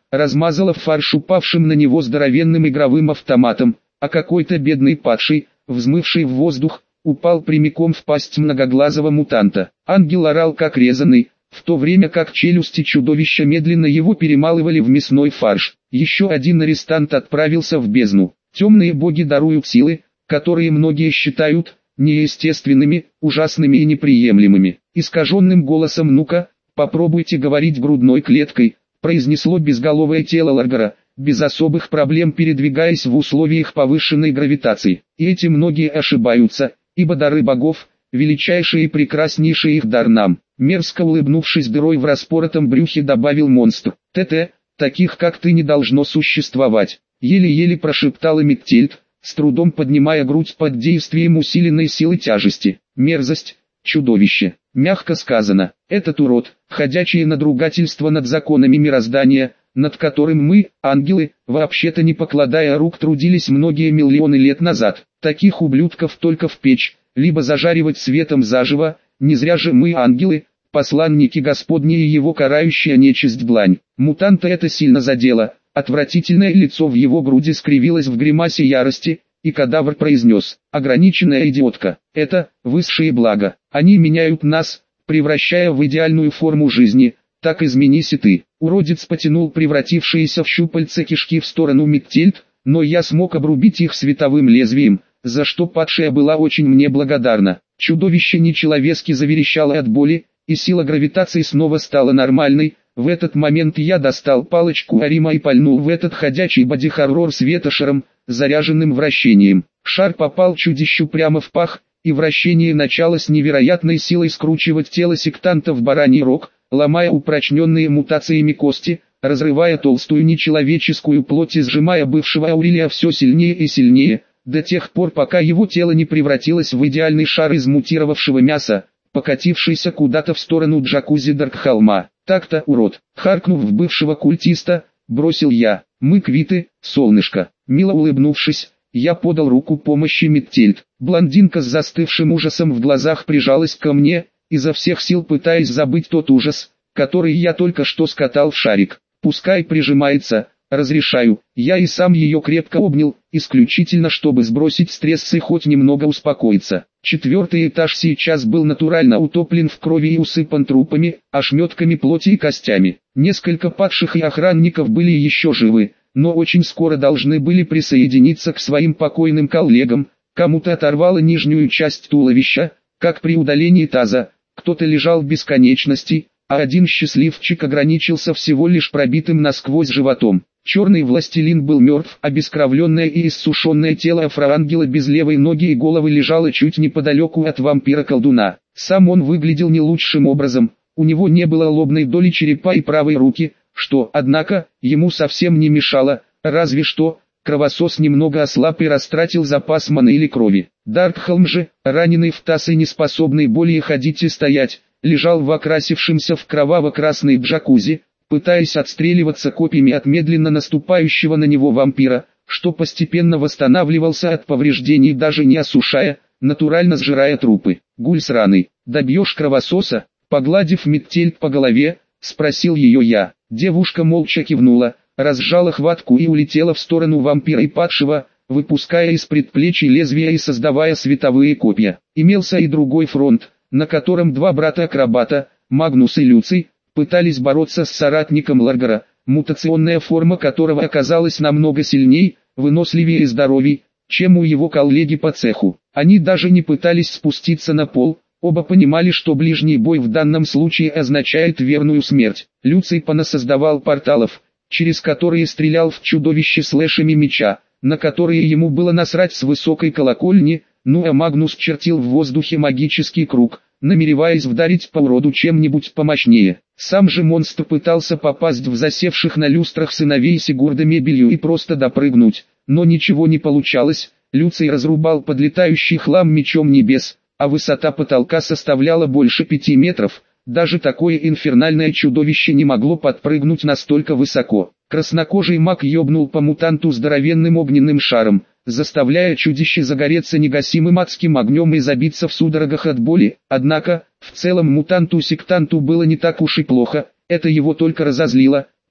размазала фарш упавшим на него здоровенным игровым автоматом, а какой-то бедный падший, взмывший в воздух, упал прямиком в пасть многоглазого мутанта. Ангел орал как резаный, в то время как челюсти чудовища медленно его перемалывали в мясной фарш. Еще один арестант отправился в бездну. Темные боги даруют силы, которые многие считают неестественными, ужасными и неприемлемыми. Искаженным голосом «ну-ка, попробуйте говорить грудной клеткой», произнесло безголовое тело Ларгара, без особых проблем передвигаясь в условиях повышенной гравитации. И эти многие ошибаются, ибо дары богов, величайший и прекраснейший их дар нам. Мерзко улыбнувшись дырой в распоротом брюхе, добавил монстр. «ТТ, таких как ты не должно существовать», еле-еле прошептал Миктельд, с трудом поднимая грудь под действием усиленной силы тяжести. Мерзость, чудовище, мягко сказано. Этот урод, ходячее надругательство над законами мироздания, над которым мы, ангелы, вообще-то не покладая рук трудились многие миллионы лет назад. Таких ублюдков только в печь, либо зажаривать светом заживо. Не зря же мы, ангелы, посланники Господни и его карающая нечисть длань. Мутанта это сильно задело. Отвратительное лицо в его груди скривилось в гримасе ярости, и кадавр произнес: «Ограниченная идиотка, это высшие блага. Они меняют нас, превращая в идеальную форму жизни, так изменись и ты». Уродец потянул превратившиеся в щупальца кишки в сторону Миктельд, но я смог обрубить их световым лезвием, за что падшая была очень мне благодарна. Чудовище нечеловески заверещало от боли, и сила гравитации снова стала нормальной. В этот момент я достал палочку Арима и пальнул в этот ходячий боди-хоррор светошаром, заряженным вращением. Шар попал чудищу прямо в пах, и вращение начало с невероятной силой скручивать тело сектанта в бараний рог, ломая упрочненные мутациями кости, разрывая толстую нечеловеческую плоть и сжимая бывшего Аурелия все сильнее и сильнее, до тех пор пока его тело не превратилось в идеальный шар из мутировавшего мяса, покатившийся куда-то в сторону джакузи Даркхолма. «Так-то, урод!» Харкнув в бывшего культиста, бросил я. «Мы квиты, солнышко». Мило улыбнувшись, я подал руку помощи Миктельд. Блондинка с застывшим ужасом в глазах прижалась ко мне, изо всех сил пытаясь забыть тот ужас, который я только что скатал в шарик. «Пускай прижимается, разрешаю». Я и сам ее крепко обнял, исключительно чтобы сбросить стресс и хоть немного успокоиться. Четвертый этаж сейчас был натурально утоплен в крови и усыпан трупами, ошметками плоти и костями. Несколько падших и охранников были еще живы, но очень скоро должны были присоединиться к своим покойным коллегам. Кому-то оторвало нижнюю часть туловища, как при удалении таза, кто-то лежал в бесконечности, а один счастливчик ограничился всего лишь пробитым насквозь животом. Черный властелин был мертв, обескровленное и иссушенное тело афроангела без левой ноги и головы лежало чуть неподалеку от вампира-колдуна. Сам он выглядел не лучшим образом, у него не было лобной доли черепа и правой руки, что, однако, ему совсем не мешало, разве что кровосос немного ослаб и растратил запас маны или крови. Даркхолм же, раненый в таз и неспособный более ходить и стоять, лежал в окрасившемся в кроваво-красный джакузи, пытаясь отстреливаться копьями от медленно наступающего на него вампира, что постепенно восстанавливался от повреждений, даже не осушая, натурально сжирая трупы. «Гуль сраный, добьешь кровососа?» Погладив Миктельд по голове, спросил ее я. Девушка молча кивнула, разжала хватку и улетела в сторону вампира и падшего, выпуская из предплечий лезвия и создавая световые копья. Имелся и другой фронт, на котором два брата-акробата, Магнус и Люций, пытались бороться с соратником Ларгара, мутационная форма которого оказалась намного сильней, выносливее и здоровей, чем у его коллеги по цеху. Они даже не пытались спуститься на пол, оба понимали, что ближний бой в данном случае означает верную смерть. Люций понасоздавал порталов, через которые стрелял в чудовище слэшами меча, на которые ему было насрать с высокой колокольни, ну а Магнус чертил в воздухе магический круг, намереваясь вдарить по уроду чем-нибудь помощнее. Сам же монстр пытался попасть в засевших на люстрах сыновей Сигурда мебелью и просто допрыгнуть, но ничего не получалось. Люций разрубал подлетающий хлам мечом небес, а высота потолка составляла больше пяти метров. Даже такое инфернальное чудовище не могло подпрыгнуть настолько высоко. Краснокожий маг ёбнул по мутанту здоровенным огненным шаром, заставляя чудище загореться негасимым адским огнем и забиться в судорогах от боли. Однако, в целом мутанту-сектанту было не так уж и плохо, это его только разозлило.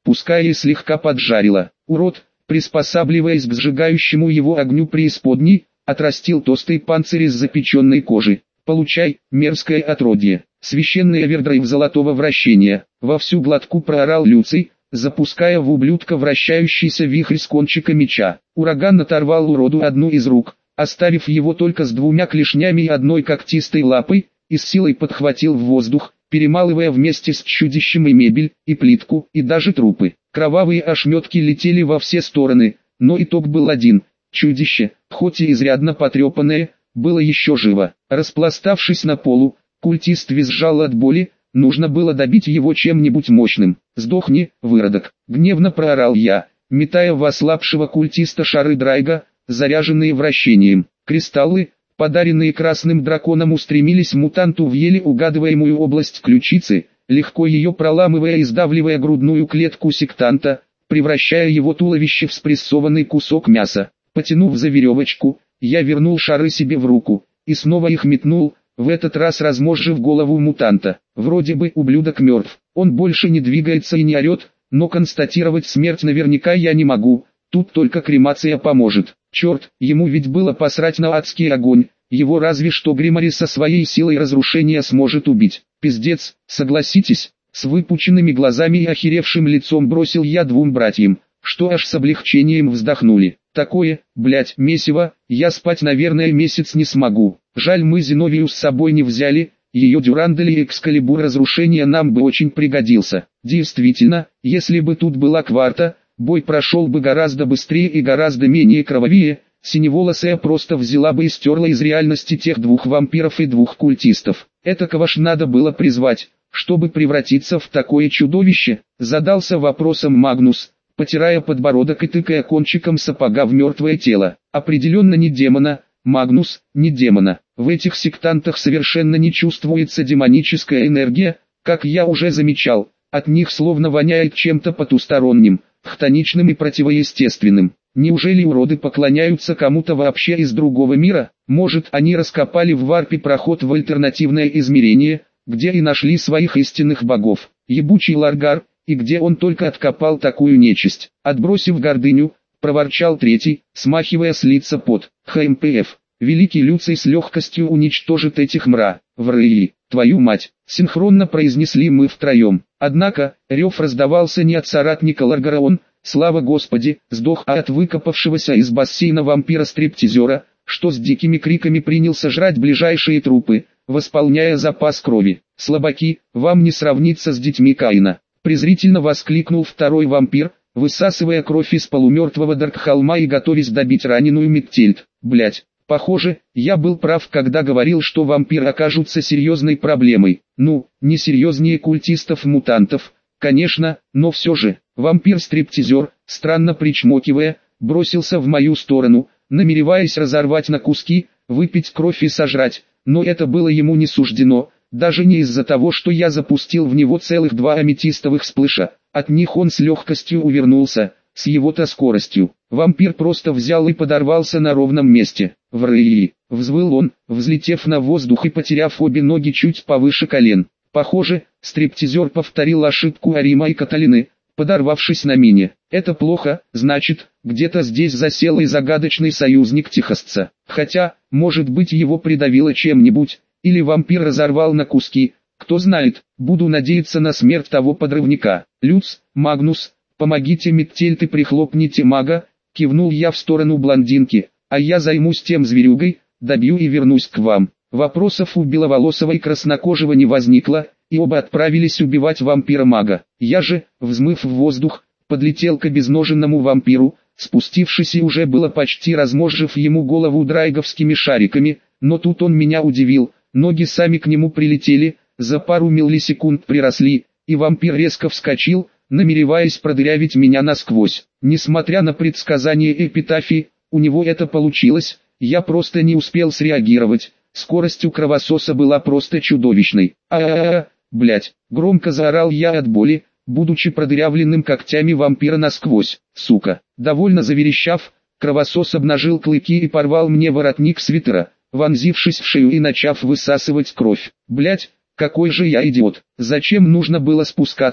пускай и слегка поджарило. Урод, приспосабливаясь к сжигающему его огню преисподней, отрастил толстый панцирь из запеченной кожи. Получай, мерзкое отродье. Священный овердрайв золотого вращения. Во всю глотку проорал Люций, запуская в ублюдка вращающийся вихрь с кончика меча. Ураган оторвал уроду одну из рук, оставив его только с двумя клешнями и одной когтистой лапой, и с силой подхватил в воздух, перемалывая вместе с чудищем и мебель, и плитку, и даже трупы. Кровавые ошметки летели во все стороны, но итог был один. Чудище, хоть и изрядно потрепанное, было еще живо. Распластавшись на полу, культист визжал от боли, нужно было добить его чем-нибудь мощным. «Сдохни, выродок!» — гневно проорал я, метая в ослабшего культиста шары драйга, заряженные вращением. Кристаллы, подаренные красным драконом, устремились мутанту в еле угадываемую область ключицы, легко ее проламывая и сдавливая грудную клетку сектанта, превращая его туловище в спрессованный кусок мяса. Потянув за веревочку, я вернул шары себе в руку, и снова их метнул, в этот раз размозжив голову мутанта. Вроде бы ублюдок мертв, он больше не двигается и не орет, но констатировать смерть наверняка я не могу, тут только кремация поможет. Черт, ему ведь было посрать на адский огонь, его разве что Гримари со своей силой разрушения сможет убить. Пиздец, согласитесь? С выпученными глазами и охеревшим лицом бросил я двум братьям, что аж с облегчением вздохнули. Такое, блять, месиво, я спать наверное месяц не смогу. Жаль, мы Зиновию с собой не взяли, ее дюрандаль и экскалибур разрушения нам бы очень пригодился. Действительно, если бы тут была кварта, бой прошел бы гораздо быстрее и гораздо менее кровавее. Синеволосая просто взяла бы и стерла из реальности тех двух вампиров и двух культистов. Этакого ж надо было призвать, чтобы превратиться в такое чудовище, задался вопросом Магнус, потирая подбородок и тыкая кончиком сапога в мертвое тело. Определенно не демона, Магнус, не демона. В этих сектантах совершенно не чувствуется демоническая энергия, как я уже замечал, от них словно воняет чем-то потусторонним, хтоничным и противоестественным. Неужели уроды поклоняются кому-то вообще из другого мира? Может, они раскопали в варпе проход в альтернативное измерение, где и нашли своих истинных богов? Ебучий Ларгар, и где он только откопал такую нечисть? Отбросив гордыню, проворчал третий, смахивая с лица пот. ХМПФ. Великий Люций с легкостью уничтожит этих мра. Врыи, твою мать, синхронно произнесли мы втроем. Однако, рев раздавался не от соратника Ларгара, он, слава Господи, сдох, а от выкопавшегося из бассейна вампира-стриптизера, что с дикими криками принялся жрать ближайшие трупы, восполняя запас крови. Слабаки, вам не сравниться с детьми Каина. Презрительно воскликнул второй вампир, высасывая кровь из полумертвого Даркхолма и готовясь добить раненую Миттельд. Блять, похоже, я был прав, когда говорил, что вампиры окажутся серьезной проблемой. Ну, не серьезнее культистов-мутантов, конечно, но все же. Вампир-стриптизер, странно причмокивая, бросился в мою сторону, намереваясь разорвать на куски, выпить кровь и сожрать, но это было ему не суждено, даже не из-за того, что я запустил в него целых два аметистовых сплэша, от них он с легкостью увернулся, с его-то скоростью. Вампир просто взял и подорвался на ровном месте. «Врыи!» — взвыл он, взлетев на воздух и потеряв обе ноги чуть повыше колен. Похоже, стриптизер повторил ошибку Арима и Каталины, подорвавшись на мине. Это плохо, значит, где-то здесь засел и загадочный союзник техасца. Хотя, может быть, его придавило чем-нибудь, или вампир разорвал на куски, кто знает. Буду надеяться на смерть того подрывника. Люц, Магнус, помогите Миттельд и прихлопните мага, кивнул я в сторону блондинки, а я займусь тем зверюгой, добью и вернусь к вам. Вопросов у беловолосого и краснокожего не возникло, и оба отправились убивать вампира-мага. Я же, взмыв в воздух, подлетел к обезноженному вампиру, спустившись и уже было почти размозжив ему голову драйговскими шариками, но тут он меня удивил, ноги сами к нему прилетели, за пару миллисекунд приросли, и вампир резко вскочил, намереваясь продырявить меня насквозь. Несмотря на предсказание эпитафии, у него это получилось, я просто не успел среагировать. Скорость у кровососа была просто чудовищной. А-а-а, блять, громко заорал я от боли, будучи продырявленным когтями вампира насквозь. Сука. Довольно заверещав, кровосос обнажил клыки и порвал мне воротник свитера, вонзившись в шею и начав высасывать кровь. Блять, какой же я идиот. Зачем нужно было спускаться?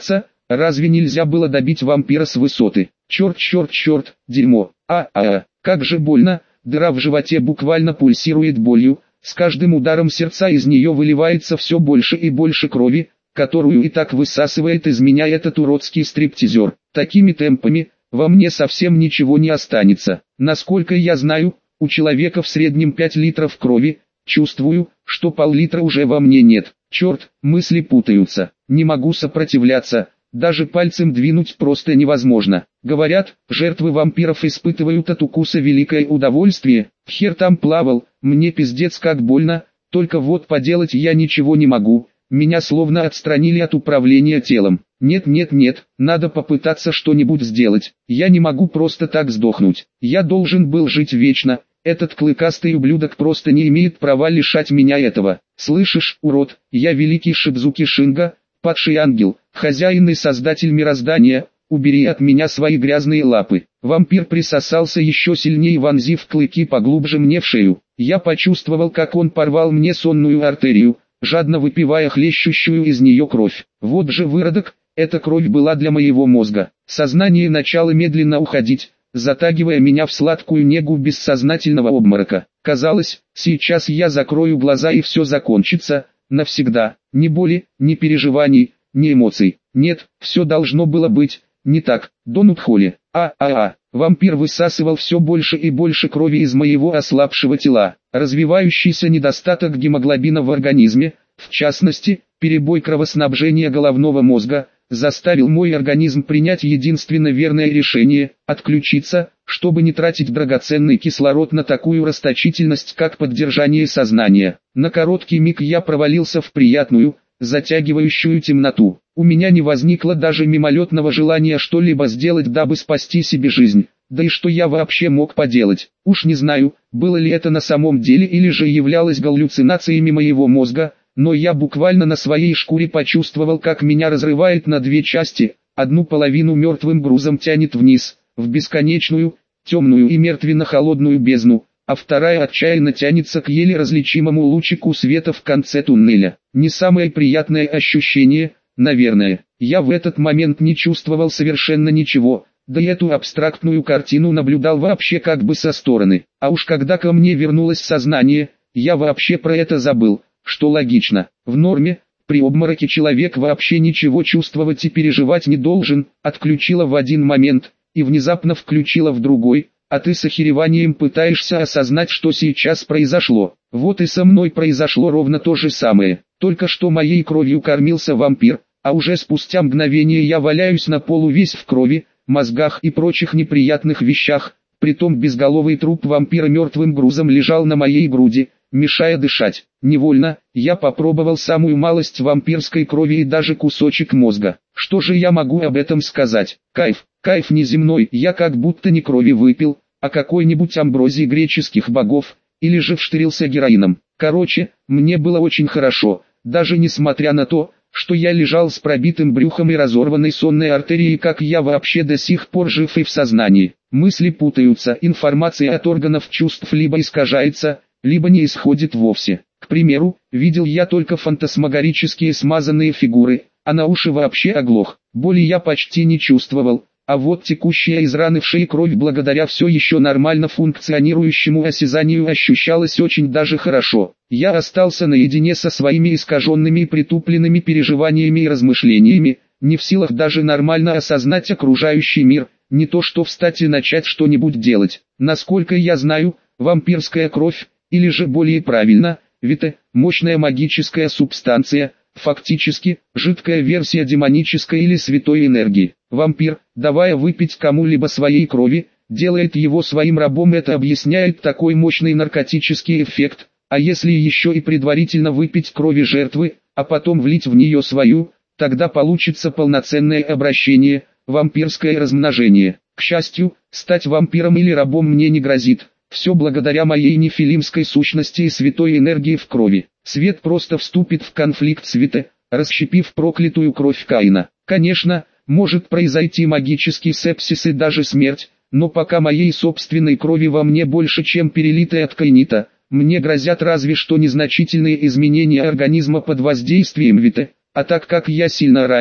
Разве нельзя было добить вампира с высоты? Черт, черт, черт, дерьмо. А-а-а, как же больно, дыра в животе буквально пульсирует болью, с каждым ударом сердца из нее выливается все больше и больше крови, которую и так высасывает из меня этот уродский стриптизер. Такими темпами, во мне совсем ничего не останется. Насколько я знаю, у человека в среднем пять литров крови, чувствую, что пол-литра уже во мне нет. Черт, мысли путаются, не могу сопротивляться, даже пальцем двинуть просто невозможно. Говорят, жертвы вампиров испытывают от укуса великое удовольствие. Хер там плавал, мне пиздец как больно, только вот поделать я ничего не могу. Меня словно отстранили от управления телом. Нет, нет, нет, надо попытаться что-нибудь сделать. Я не могу просто так сдохнуть. Я должен был жить вечно. Этот клыкастый ублюдок просто не имеет права лишать меня этого. Слышишь, урод, я великий Шидзуки Шинга, падший ангел, хозяин и создатель мироздания. Убери от меня свои грязные лапы. Вампир присосался еще сильнее, вонзив клыки поглубже мне в шею. Я почувствовал, как он порвал мне сонную артерию, жадно выпивая хлещущую из нее кровь. Вот же выродок, эта кровь была для моего мозга. Сознание начало медленно уходить, затягивая меня в сладкую негу бессознательного обморока. Казалось, сейчас я закрою глаза и все закончится, навсегда. Ни боли, ни переживаний, ни эмоций. Нет, все должно было быть не так. Донут Холли. А-а-а. Вампир высасывал все больше и больше крови из моего ослабшего тела. Развивающийся недостаток гемоглобина в организме, в частности, перебой кровоснабжения головного мозга, заставил мой организм принять единственно верное решение – отключиться, чтобы не тратить драгоценный кислород на такую расточительность, как поддержание сознания. На короткий миг я провалился в приятную, затягивающую темноту. У меня не возникло даже мимолетного желания что-либо сделать, дабы спасти себе жизнь. Да и что я вообще мог поделать? Уж не знаю, было ли это на самом деле или же являлось галлюцинациями моего мозга, но я буквально на своей шкуре почувствовал, как меня разрывает на две части, одну половину мертвым грузом тянет вниз, в бесконечную, темную и мертвенно-холодную бездну, а вторая отчаянно тянется к еле различимому лучику света в конце туннеля. Не самое приятное ощущение, наверное. Я в этот момент не чувствовал совершенно ничего, да и эту абстрактную картину наблюдал вообще как бы со стороны. А уж когда ко мне вернулось сознание, я вообще про это забыл, что логично. В норме, при обмороке человек вообще ничего чувствовать и переживать не должен, отключила в один момент, и внезапно включила в другой, а ты с охереванием пытаешься осознать, что сейчас произошло. Вот и со мной произошло ровно то же самое. Только что моей кровью кормился вампир, а уже спустя мгновение я валяюсь на полу весь в крови, мозгах и прочих неприятных вещах, притом безголовый труп вампира мертвым грузом лежал на моей груди, мешая дышать. Невольно, я попробовал самую малость вампирской крови и даже кусочек мозга. Что же я могу об этом сказать? Кайф, кайф неземной, я как будто не крови выпил, а какой-нибудь амброзии греческих богов, или же вштырился героином. Короче, мне было очень хорошо, даже несмотря на то, что я лежал с пробитым брюхом и разорванной сонной артерией, как я вообще до сих пор жив и в сознании. Мысли путаются, информация от органов чувств либо искажается, либо не исходит вовсе. К примеру, видел я только фантасмагорические смазанные фигуры, а на уши вообще оглох. Боли я почти не чувствовал, а вот текущая из раны в шее кровь благодаря все еще нормально функционирующему осязанию ощущалась очень даже хорошо. Я остался наедине со своими искаженными и притупленными переживаниями и размышлениями, не в силах даже нормально осознать окружающий мир, не то что встать и начать что-нибудь делать. Насколько я знаю, вампирская кровь, или же более правильно, вите, мощная магическая субстанция, фактически, жидкая версия демонической или святой энергии. Вампир, давая выпить кому-либо своей крови, делает его своим рабом, это объясняет такой мощный наркотический эффект, а если еще и предварительно выпить крови жертвы, а потом влить в нее свою, тогда получится полноценное обращение, вампирское размножение. К счастью, стать вампиром или рабом мне не грозит. Все благодаря моей нефилимской сущности и святой энергии в крови. Свет просто вступит в конфликт с Вите, расщепив проклятую кровь Каина. Конечно, может произойти магический сепсис и даже смерть, но пока моей собственной крови во мне больше, чем перелитой от каинита, мне грозят разве что незначительные изменения организма под воздействием Вите, а так как я сильно ранен,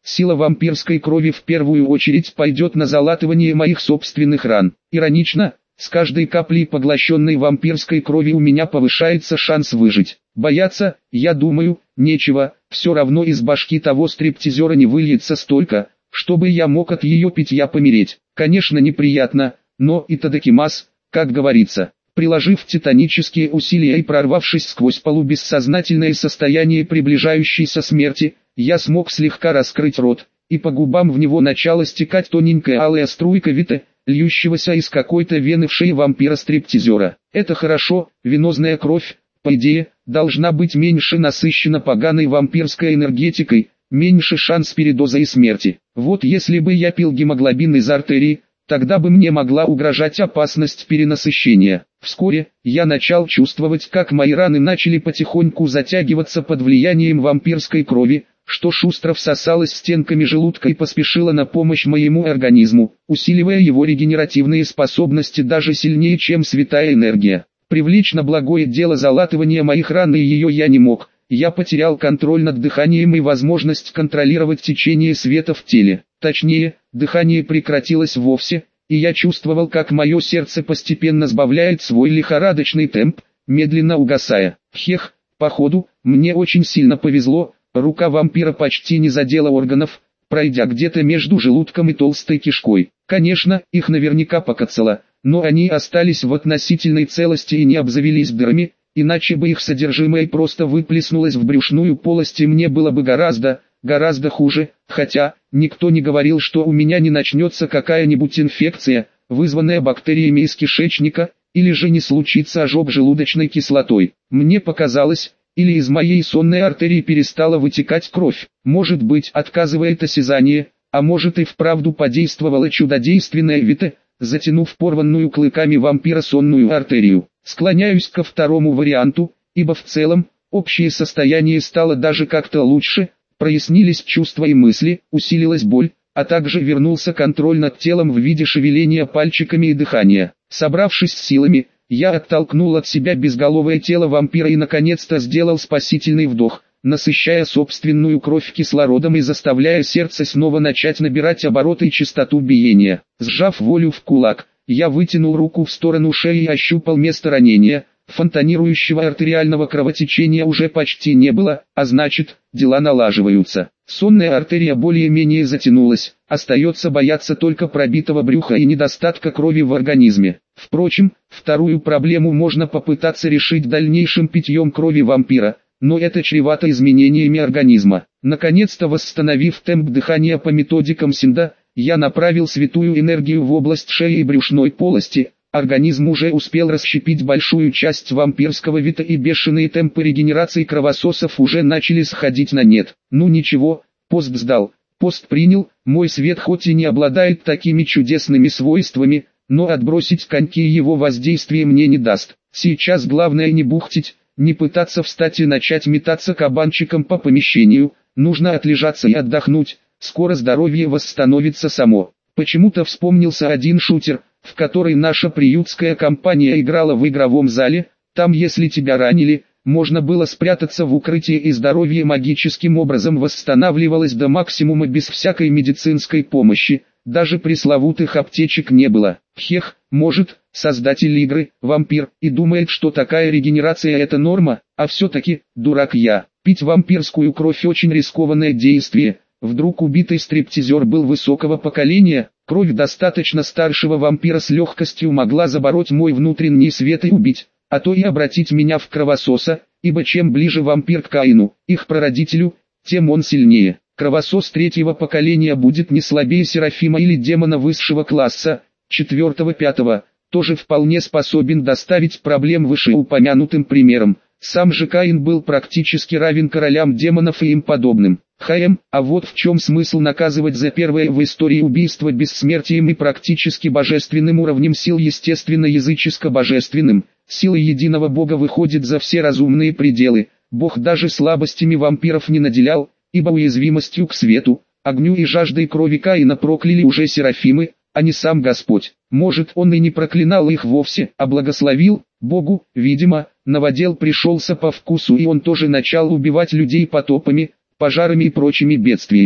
сила вампирской крови в первую очередь пойдет на залатывание моих собственных ран. Иронично, с каждой каплей поглощенной вампирской крови у меня повышается шанс выжить. Бояться, я думаю, нечего, все равно из башки того стриптизера не выльется столько, чтобы я мог от ее питья помереть. Конечно, неприятно, но и тадакимас, как говорится. Приложив титанические усилия и прорвавшись сквозь полубессознательное состояние приближающейся смерти, я смог слегка раскрыть рот, и по губам в него начала стекать тоненькая алая струйка вита, льющегося из какой-то вены в шее вампира-стриптизера. Это хорошо, венозная кровь, по идее, должна быть меньше насыщена поганой вампирской энергетикой, меньше шанс передоза и смерти. Вот если бы я пил гемоглобин из артерии, тогда бы мне могла угрожать опасность перенасыщения. Вскоре, я начал чувствовать, как мои раны начали потихоньку затягиваться под влиянием вампирской крови, что шустро всосалось стенками желудка и поспешило на помощь моему организму, усиливая его регенеративные способности даже сильнее, чем святая энергия. Привлечь на благое дело залатывания моих ран и ее я не мог. Я потерял контроль над дыханием и возможность контролировать течение света в теле. Точнее, дыхание прекратилось вовсе, и я чувствовал, как мое сердце постепенно сбавляет свой лихорадочный темп, медленно угасая. Хех, походу, мне очень сильно повезло, рука вампира почти не задела органов, пройдя где-то между желудком и толстой кишкой. Конечно, их наверняка покоцало, но они остались в относительной целости и не обзавелись дырами, иначе бы их содержимое просто выплеснулось в брюшную полость и мне было бы гораздо, гораздо хуже, хотя, никто не говорил, что у меня не начнется какая-нибудь инфекция, вызванная бактериями из кишечника, или же не случится ожог желудочной кислотой. Мне показалось, или из моей сонной артерии перестала вытекать кровь, может быть, отказывает осязание, а может и вправду подействовала чудодейственная вита, затянув порванную клыками вампира сонную артерию. Склоняюсь ко второму варианту, ибо в целом, общее состояние стало даже как-то лучше, прояснились чувства и мысли, усилилась боль, а также вернулся контроль над телом в виде шевеления пальчиками и дыхания. Собравшись с силами, я оттолкнул от себя безголовое тело вампира и наконец-то сделал спасительный вдох, насыщая собственную кровь кислородом и заставляя сердце снова начать набирать обороты и частоту биения. Сжав волю в кулак, я вытянул руку в сторону шеи и ощупал место ранения. Фонтанирующего артериального кровотечения уже почти не было, а значит, дела налаживаются. Сонная артерия более-менее затянулась, остается бояться только пробитого брюха и недостатка крови в организме. Впрочем, вторую проблему можно попытаться решить дальнейшим питьем крови вампира, но это чревато изменениями организма. Наконец-то восстановив темп дыхания по методикам Синда, я направил святую энергию в область шеи и брюшной полости. Организм уже успел расщепить большую часть вампирского вита и бешеные темпы регенерации кровососов уже начали сходить на нет. Ну ничего, пост сдал, пост принял, мой свет хоть и не обладает такими чудесными свойствами, но отбросить коньки его воздействие мне не даст. Сейчас главное не бухтить, не пытаться встать и начать метаться кабанчиком по помещению, нужно отлежаться и отдохнуть, скоро здоровье восстановится само. Почему-то вспомнился один шутер, в который наша приютская компания играла в игровом зале. Там, если тебя ранили, можно было спрятаться в укрытии и здоровье магическим образом восстанавливалось до максимума без всякой медицинской помощи, даже пресловутых аптечек не было. Хех, может, создатель игры, вампир, и думает, что такая регенерация это норма, а все-таки, дурак я. Пить вампирскую кровь очень рискованное действие. Вдруг убитый стриптизер был высокого поколения, кровь достаточно старшего вампира с легкостью могла забороть мой внутренний свет и убить, а то и обратить меня в кровососа, ибо чем ближе вампир к Каину, их прародителю, тем он сильнее. Кровосос третьего поколения будет не слабее Серафима или демона высшего класса, четвертого-пятого, тоже вполне способен доставить проблем вышеупомянутым примером. Сам же Каин был практически равен королям демонов и им подобным. Хаем, а вот в чем смысл наказывать за первое в истории убийство бессмертием и практически божественным уровнем сил, естественно языческо-божественным. Сила единого бога выходит за все разумные пределы. Бог даже слабостями вампиров не наделял, ибо уязвимостью к свету, огню и жаждой крови Каина прокляли уже серафимы, а не сам Господь. Может, он и не проклинал их вовсе, а благословил. Богу, видимо, новодел пришелся по вкусу, и он тоже начал убивать людей потопами, пожарами и прочими бедствиями.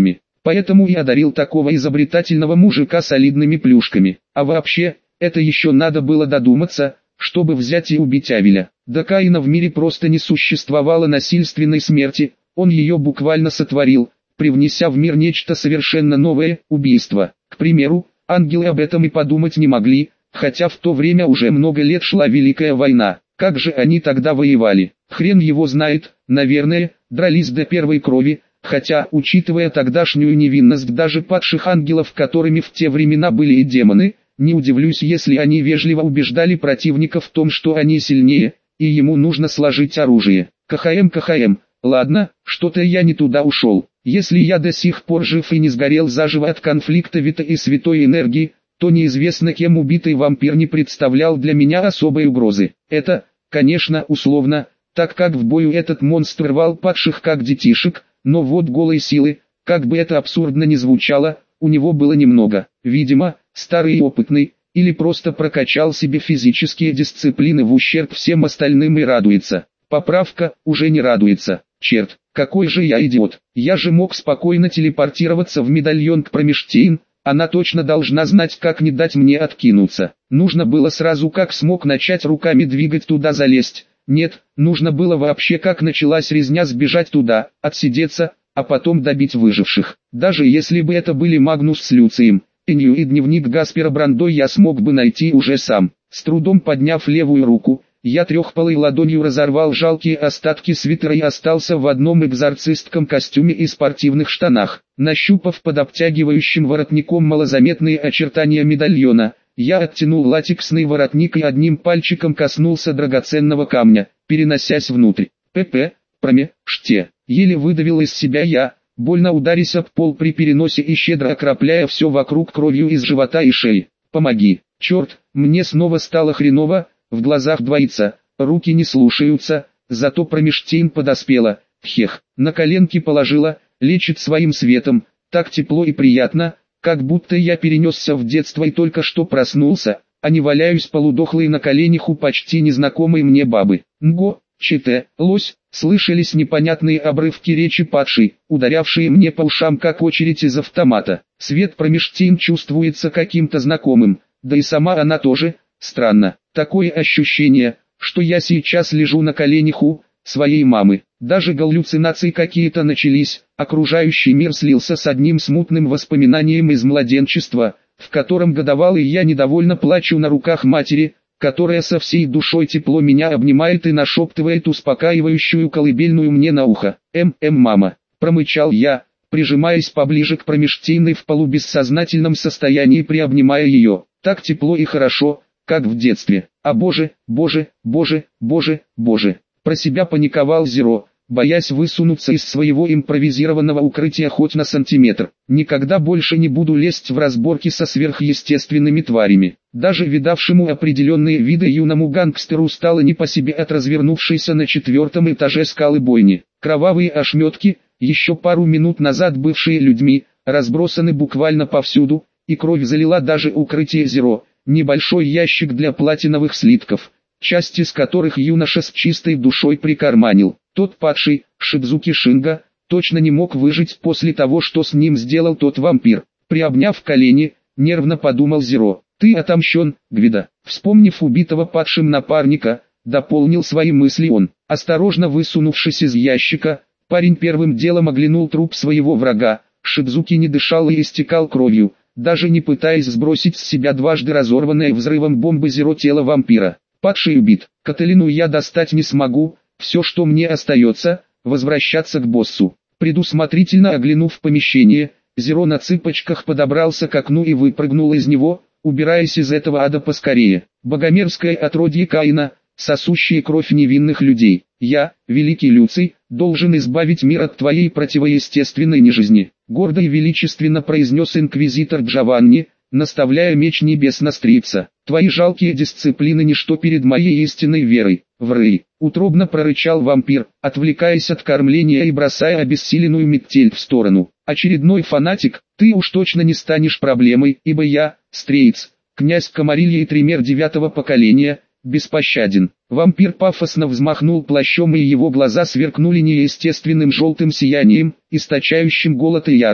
Поэтому и одарил такого изобретательного мужика солидными плюшками. А вообще, это еще надо было додуматься, чтобы взять и убить Авеля. До Каина в мире просто не существовало насильственной смерти, он ее буквально сотворил, привнеся в мир нечто совершенно новое – убийство. К примеру, ангелы об этом и подумать не могли, хотя в то время уже много лет шла Великая война. Как же они тогда воевали? Хрен его знает, наверное, дрались до первой крови, хотя, учитывая тогдашнюю невинность даже падших ангелов, которыми в те времена были и демоны, не удивлюсь, если они вежливо убеждали противника в том, что они сильнее, и ему нужно сложить оружие. КХМ, КХМ, ладно, что-то я не туда ушел. Если я до сих пор жив и не сгорел заживо от конфликта Вита и Святой Энергии, то неизвестно кем убитый вампир не представлял для меня особой угрозы. Это, конечно, условно, так как в бою этот монстр рвал падших как детишек, но вот голой силы, как бы это абсурдно ни звучало, у него было немного. Видимо, старый и опытный, или просто прокачал себе физические дисциплины в ущерб всем остальным и радуется. Поправка, уже не радуется. Черт, какой же я идиот. Я же мог спокойно телепортироваться в медальон к Промештейн, она точно должна знать, как не дать мне откинуться. Нужно было сразу как смог начать руками двигать туда залезть. Нет, нужно было вообще как началась резня сбежать туда, отсидеться, а потом добить выживших. Даже если бы это были Магнус с Люцием, Энью и дневник Гаспера Брандо я смог бы найти уже сам. С трудом подняв левую руку, я трехпалой ладонью разорвал жалкие остатки свитера и остался в одном экзорцистском костюме и спортивных штанах. Нащупав под обтягивающим воротником малозаметные очертания медальона, я оттянул латексный воротник и одним пальчиком коснулся драгоценного камня, переносясь внутрь. ПП, промежте, еле выдавил из себя я, больно ударясь об пол при переносе и щедро окропляя все вокруг кровью из живота и шеи. Помоги, черт, мне снова стало хреново, в глазах двоится, руки не слушаются, зато Промештейн подоспела, хех, на коленки положила, лечит своим светом, так тепло и приятно, как будто я перенесся в детство и только что проснулся, а не валяюсь полудохлый на коленях у почти незнакомой мне бабы. Нго, чете, лось, слышались непонятные обрывки речи падшей, ударявшие мне по ушам как очередь из автомата. Свет Промештейн чувствуется каким-то знакомым, да и сама она тоже. Странно, такое ощущение, что я сейчас лежу на коленях у своей мамы. Даже галлюцинации какие-то начались, окружающий мир слился с одним смутным воспоминанием из младенчества, в котором годовалый я недовольно плачу на руках матери, которая со всей душой тепло меня обнимает и нашептывает успокаивающую колыбельную мне на ухо. «М-м, мама», промычал я, прижимаясь поближе к Промештейной в полубессознательном состоянии, приобнимая ее. Так тепло и хорошо, как в детстве. А боже, боже, боже, боже, боже. Про себя паниковал Зеро, боясь высунуться из своего импровизированного укрытия хоть на сантиметр. Никогда больше не буду лезть в разборки со сверхъестественными тварями. Даже видавшему определенные виды юному гангстеру стало не по себе от развернувшейся на четвертом этаже скалы бойни. Кровавые ошметки, еще пару минут назад бывшие людьми, разбросаны буквально повсюду, и кровь залила даже укрытие Зеро. Небольшой ящик для платиновых слитков, часть из которых юноша с чистой душой прикарманил. Тот падший, Шидзуки Шинга, точно не мог выжить после того, что с ним сделал тот вампир. Приобняв колени, нервно подумал Зеро. «Ты отомщен, Гвида». Вспомнив убитого падшим напарника, дополнил свои мысли он. Осторожно высунувшись из ящика, парень первым делом оглянул труп своего врага. Шидзуки не дышал и истекал кровью, даже не пытаясь сбросить с себя дважды разорванное взрывом бомбы Зеро тело вампира. Падший убит. Каталину я достать не смогу, все что мне остается, возвращаться к боссу. Предусмотрительно оглянув помещение, Зеро на цыпочках подобрался к окну и выпрыгнул из него, убираясь из этого ада поскорее. Богомерзкое отродье Каина, сосущее кровь невинных людей. Я, великий Люций, должен избавить мир от твоей противоестественной нежизни. Гордо и величественно произнес инквизитор Джованни, наставляя меч небес на стрипса. Твои жалкие дисциплины ничто перед моей истинной верой. Вры. Утробно прорычал вампир, отвлекаясь от кормления и бросая обессиленную метель в сторону. Очередной фанатик, ты уж точно не станешь проблемой, ибо я, Стрейц, князь Камарилья и Тример девятого поколения, беспощаден. Вампир пафосно взмахнул плащом, и его глаза сверкнули неестественным желтым сиянием, источающим голод и ярость.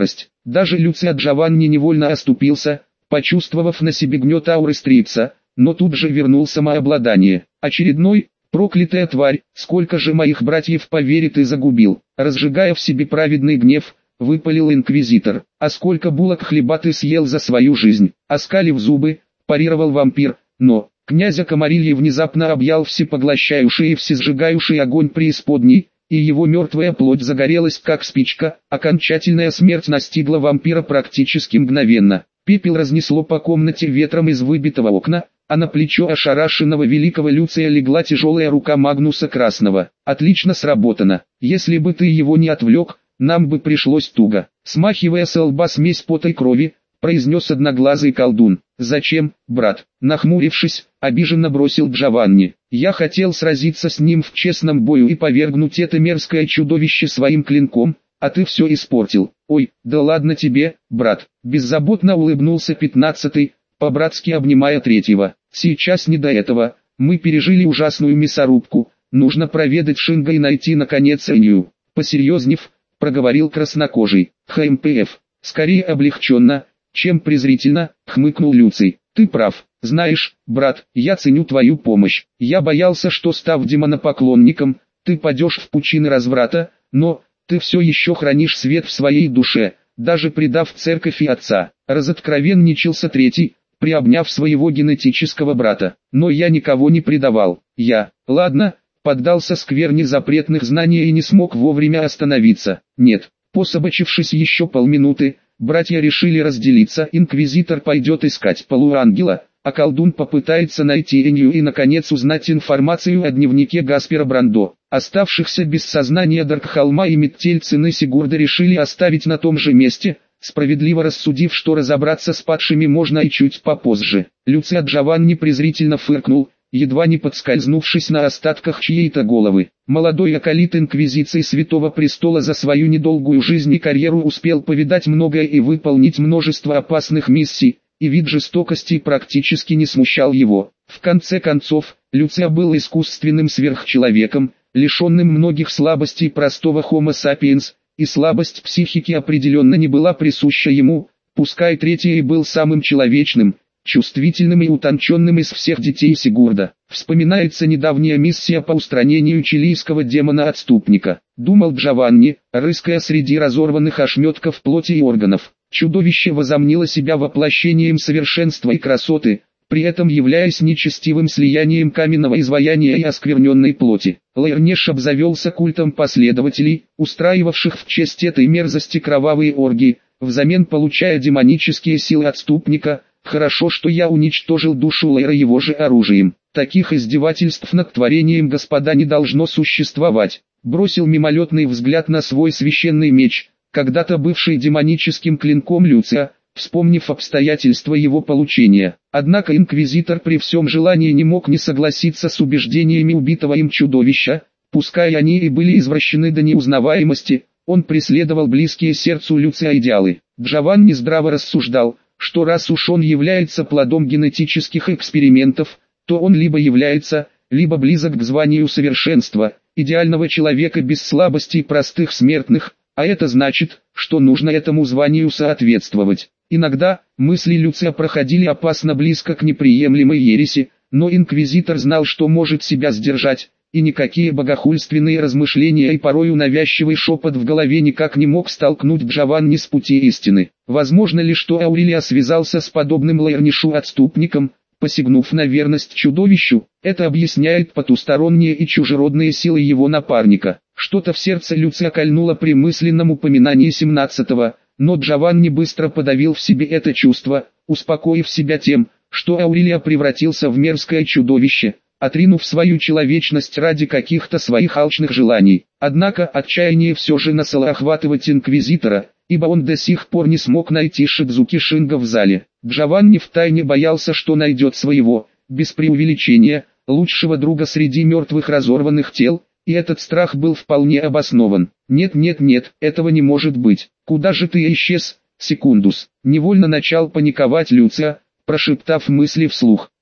Даже Люцио Джованни невольно оступился, почувствовав на себе гнет ауры Стрипса, но тут же вернул самообладание. Очередной, проклятая тварь, сколько же моих братьев поверит и загубил. Разжигая в себе праведный гнев, выпалил инквизитор. А сколько булок хлеба ты съел за свою жизнь? Оскалив зубы, парировал вампир, но... Князя Камарильи внезапно объял всепоглощающий и всесжигающий огонь преисподней, и его мертвая плоть загорелась как спичка. Окончательная смерть настигла вампира практически мгновенно. Пепел разнесло по комнате ветром из выбитого окна, а на плечо ошарашенного великого Люция легла тяжелая рука Магнуса Красного. «Отлично сработано. Если бы ты его не отвлек, нам бы пришлось туго». Смахивая с лба смесь пота и крови, произнес одноглазый колдун. «Зачем, брат?» Нахмурившись, обиженно бросил Джованни. «Я хотел сразиться с ним в честном бою и повергнуть это мерзкое чудовище своим клинком, а ты все испортил». «Ой, да ладно тебе, брат», беззаботно улыбнулся пятнадцатый, по-братски обнимая третьего. «Сейчас не до этого, мы пережили ужасную мясорубку, нужно проведать Шинга и найти наконец Энью». Посерьезнев, проговорил краснокожий. «ХМПФ, скорее облегченно, чем презрительно», хмыкнул Люций. «Ты прав. Знаешь, брат, я ценю твою помощь. Я боялся, что став демонопоклонником, ты падешь в пучины разврата, но ты все еще хранишь свет в своей душе, даже предав церковь и отца». Разоткровенничался третий, приобняв своего генетического брата. «Но я никого не предавал. Я, ладно, поддался скверне запретных знаний и не смог вовремя остановиться. Нет». Пособачившись еще полминуты, братья решили разделиться. Инквизитор пойдет искать полуангела, а колдун попытается найти Энью и наконец узнать информацию о дневнике Гаспера Брандо. Оставшихся без сознания Даркхолма и Метельцины Сигурда решили оставить на том же месте, справедливо рассудив, что разобраться с падшими можно и чуть попозже. Люцио Джованни презрительно фыркнул, едва не подскользнувшись на остатках чьей-то головы. Молодой аколит Инквизиции Святого Престола за свою недолгую жизнь и карьеру успел повидать многое и выполнить множество опасных миссий, и вид жестокости практически не смущал его. В конце концов, Люцио был искусственным сверхчеловеком, лишенным многих слабостей простого Homo sapiens, и слабость психики определенно не была присуща ему, пускай третий и был самым человечным, чувствительным и утонченным из всех детей Сигурда. Вспоминается недавняя миссия по устранению чилийского демона-отступника. Думал Джованни, рыская среди разорванных ошметков плоти и органов. Чудовище возомнило себя воплощением совершенства и красоты, при этом являясь нечестивым слиянием каменного изваяния и оскверненной плоти. Лаэрнеш обзавелся культом последователей, устраивавших в честь этой мерзости кровавые оргии, взамен получая демонические силы отступника. Хорошо, что я уничтожил душу Лаэра его же оружием. Таких издевательств над творением Господа не должно существовать. Бросил мимолетный взгляд на свой священный меч, когда-то бывший демоническим клинком Люцио, вспомнив обстоятельства его получения. Однако инквизитор при всем желании не мог не согласиться с убеждениями убитого им чудовища, пускай они и были извращены до неузнаваемости, он преследовал близкие сердцу Люцио идеалы. Джованни здраво рассуждал, что раз уж он является плодом генетических экспериментов, то он либо является, либо близок к званию совершенства, идеального человека без слабостей простых смертных, а это значит, что нужно этому званию соответствовать. Иногда, мысли Люцио проходили опасно близко к неприемлемой ереси, но инквизитор знал, что может себя сдержать, и никакие богохульственные размышления и порою навязчивый шепот в голове никак не мог столкнуть Джованни с пути истины. Возможно ли, что Аурелио связался с подобным Лаэрнишу-отступником, посягнув на верность чудовищу? Это объясняет потусторонние и чужеродные силы его напарника. Что-то в сердце Люцио кольнуло при мысленном упоминании семнадцатого, но Джованни быстро подавил в себе это чувство, успокоив себя тем, что Аурелио превратился в мерзкое чудовище, отринув свою человечность ради каких-то своих алчных желаний. Однако отчаяние все же начало охватывать инквизитора, ибо он до сих пор не смог найти Шидзуки Шинга в зале. Джованни втайне боялся, что найдет своего, без преувеличения, лучшего друга среди мертвых разорванных тел, и этот страх был вполне обоснован. «Нет, нет, нет, этого не может быть. Куда же ты исчез, Секундус?» Невольно начал паниковать Люцио, прошептав мысли вслух.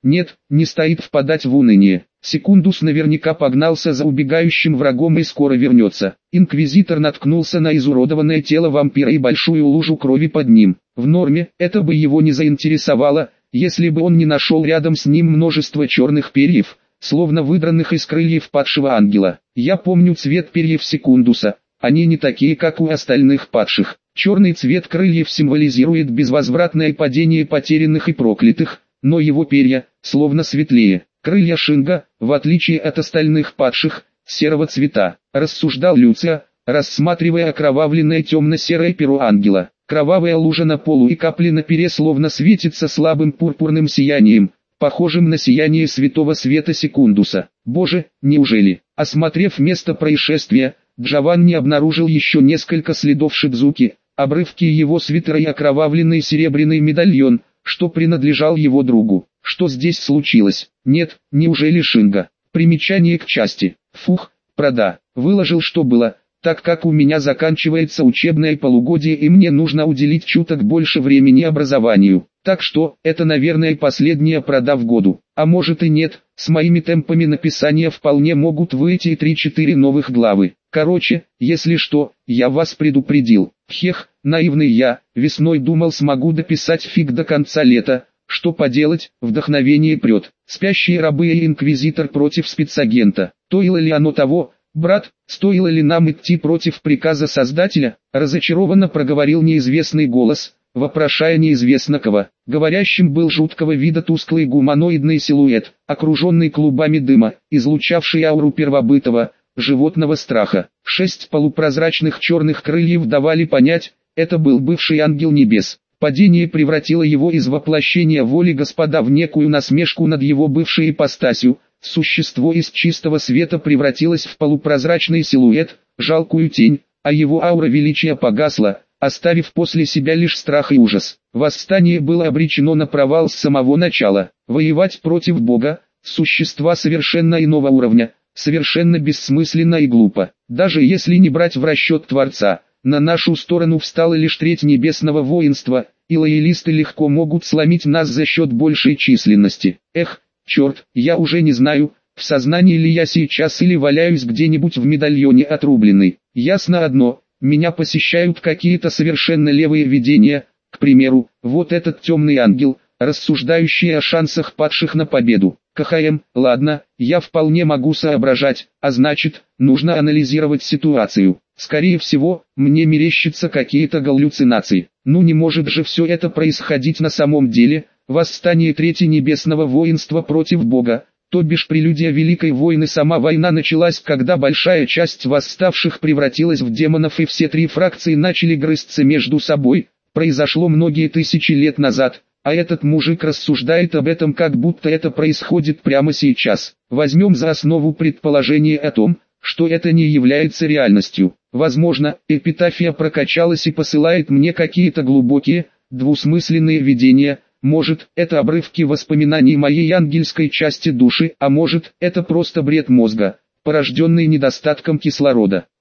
Нет, не стоит впадать в уныние. Секундус наверняка погнался за убегающим врагом и скоро вернется. Инквизитор наткнулся на изуродованное тело вампира и большую лужу крови под ним. В норме, это бы его не заинтересовало, если бы он не нашел рядом с ним множество черных перьев, словно выдранных из крыльев падшего ангела. Я помню цвет перьев Секундуса, они не такие, как у остальных падших. Черный цвет крыльев символизирует безвозвратное падение потерянных и проклятых, но его перья, словно светлее. Крылья Шинга, в отличие от остальных падших, серого цвета, рассуждал Люция, рассматривая окровавленное темно-серое перо ангела. Кровавая лужа на полу и капли на пере словно светится слабым пурпурным сиянием, похожим на сияние святого света Секундуса. Боже, неужели? Осмотрев место происшествия, Джованни обнаружил еще несколько следов Шидзуки, обрывки его свитера и окровавленный серебряный медальон, что принадлежал его другу. Что здесь случилось? Нет, неужели Шинга? Примечание к части. Фух, прода. Выложил, что было, так как у меня заканчивается учебное полугодие и мне нужно уделить чуток больше времени образованию. Так что, это наверное последняя прода в году. А может и нет, с моими темпами написания вполне могут выйти и три-четыре новых главы. Короче, если что, я вас предупредил. Хех, наивный я, весной думал смогу дописать фиг до конца лета. Что поделать, вдохновение прет. Спящие рабы и инквизитор против спецагента. Стоило ли оно того, брат, стоило ли нам идти против приказа Создателя? Разочарованно проговорил неизвестный голос, вопрошая неизвестно кого. Говорящим был жуткого вида тусклый гуманоидный силуэт, окруженный клубами дыма, излучавший ауру первобытного, животного страха. Шесть полупрозрачных черных крыльев давали понять, это был бывший ангел небес. Падение превратило его из воплощения воли Господа в некую насмешку над его бывшей ипостасью. Существо из чистого света превратилось в полупрозрачный силуэт, жалкую тень, а его аура величия погасла, оставив после себя лишь страх и ужас. Восстание было обречено на провал с самого начала. Воевать против Бога, существа совершенно иного уровня, совершенно бессмысленно и глупо. Даже если не брать в расчет Творца, на нашу сторону встала лишь треть небесного воинства, и лоялисты легко могут сломить нас за счет большей численности. Эх, черт, я уже не знаю, в сознании ли я сейчас или валяюсь где-нибудь в медальоне отрубленный. Ясно одно, меня посещают какие-то совершенно левые видения, к примеру, вот этот темный ангел, рассуждающий о шансах падших на победу. КХМ, ладно, я вполне могу соображать, а значит, нужно анализировать ситуацию. Скорее всего, мне мерещатся какие-то галлюцинации. Ну не может же все это происходить на самом деле. Восстание Третьего Небесного Воинства против Бога, то бишь прелюдия Великой Войны. Сама война началась, когда большая часть восставших превратилась в демонов и все три фракции начали грызться между собой. Произошло многие тысячи лет назад, а этот мужик рассуждает об этом, как будто это происходит прямо сейчас. Возьмем за основу предположение о том, что это не является реальностью. Возможно, эпитафия прокачалась и посылает мне какие-то глубокие, двусмысленные видения. Может, это обрывки воспоминаний моей ангельской части души, а может, это просто бред мозга, порожденный недостатком кислорода.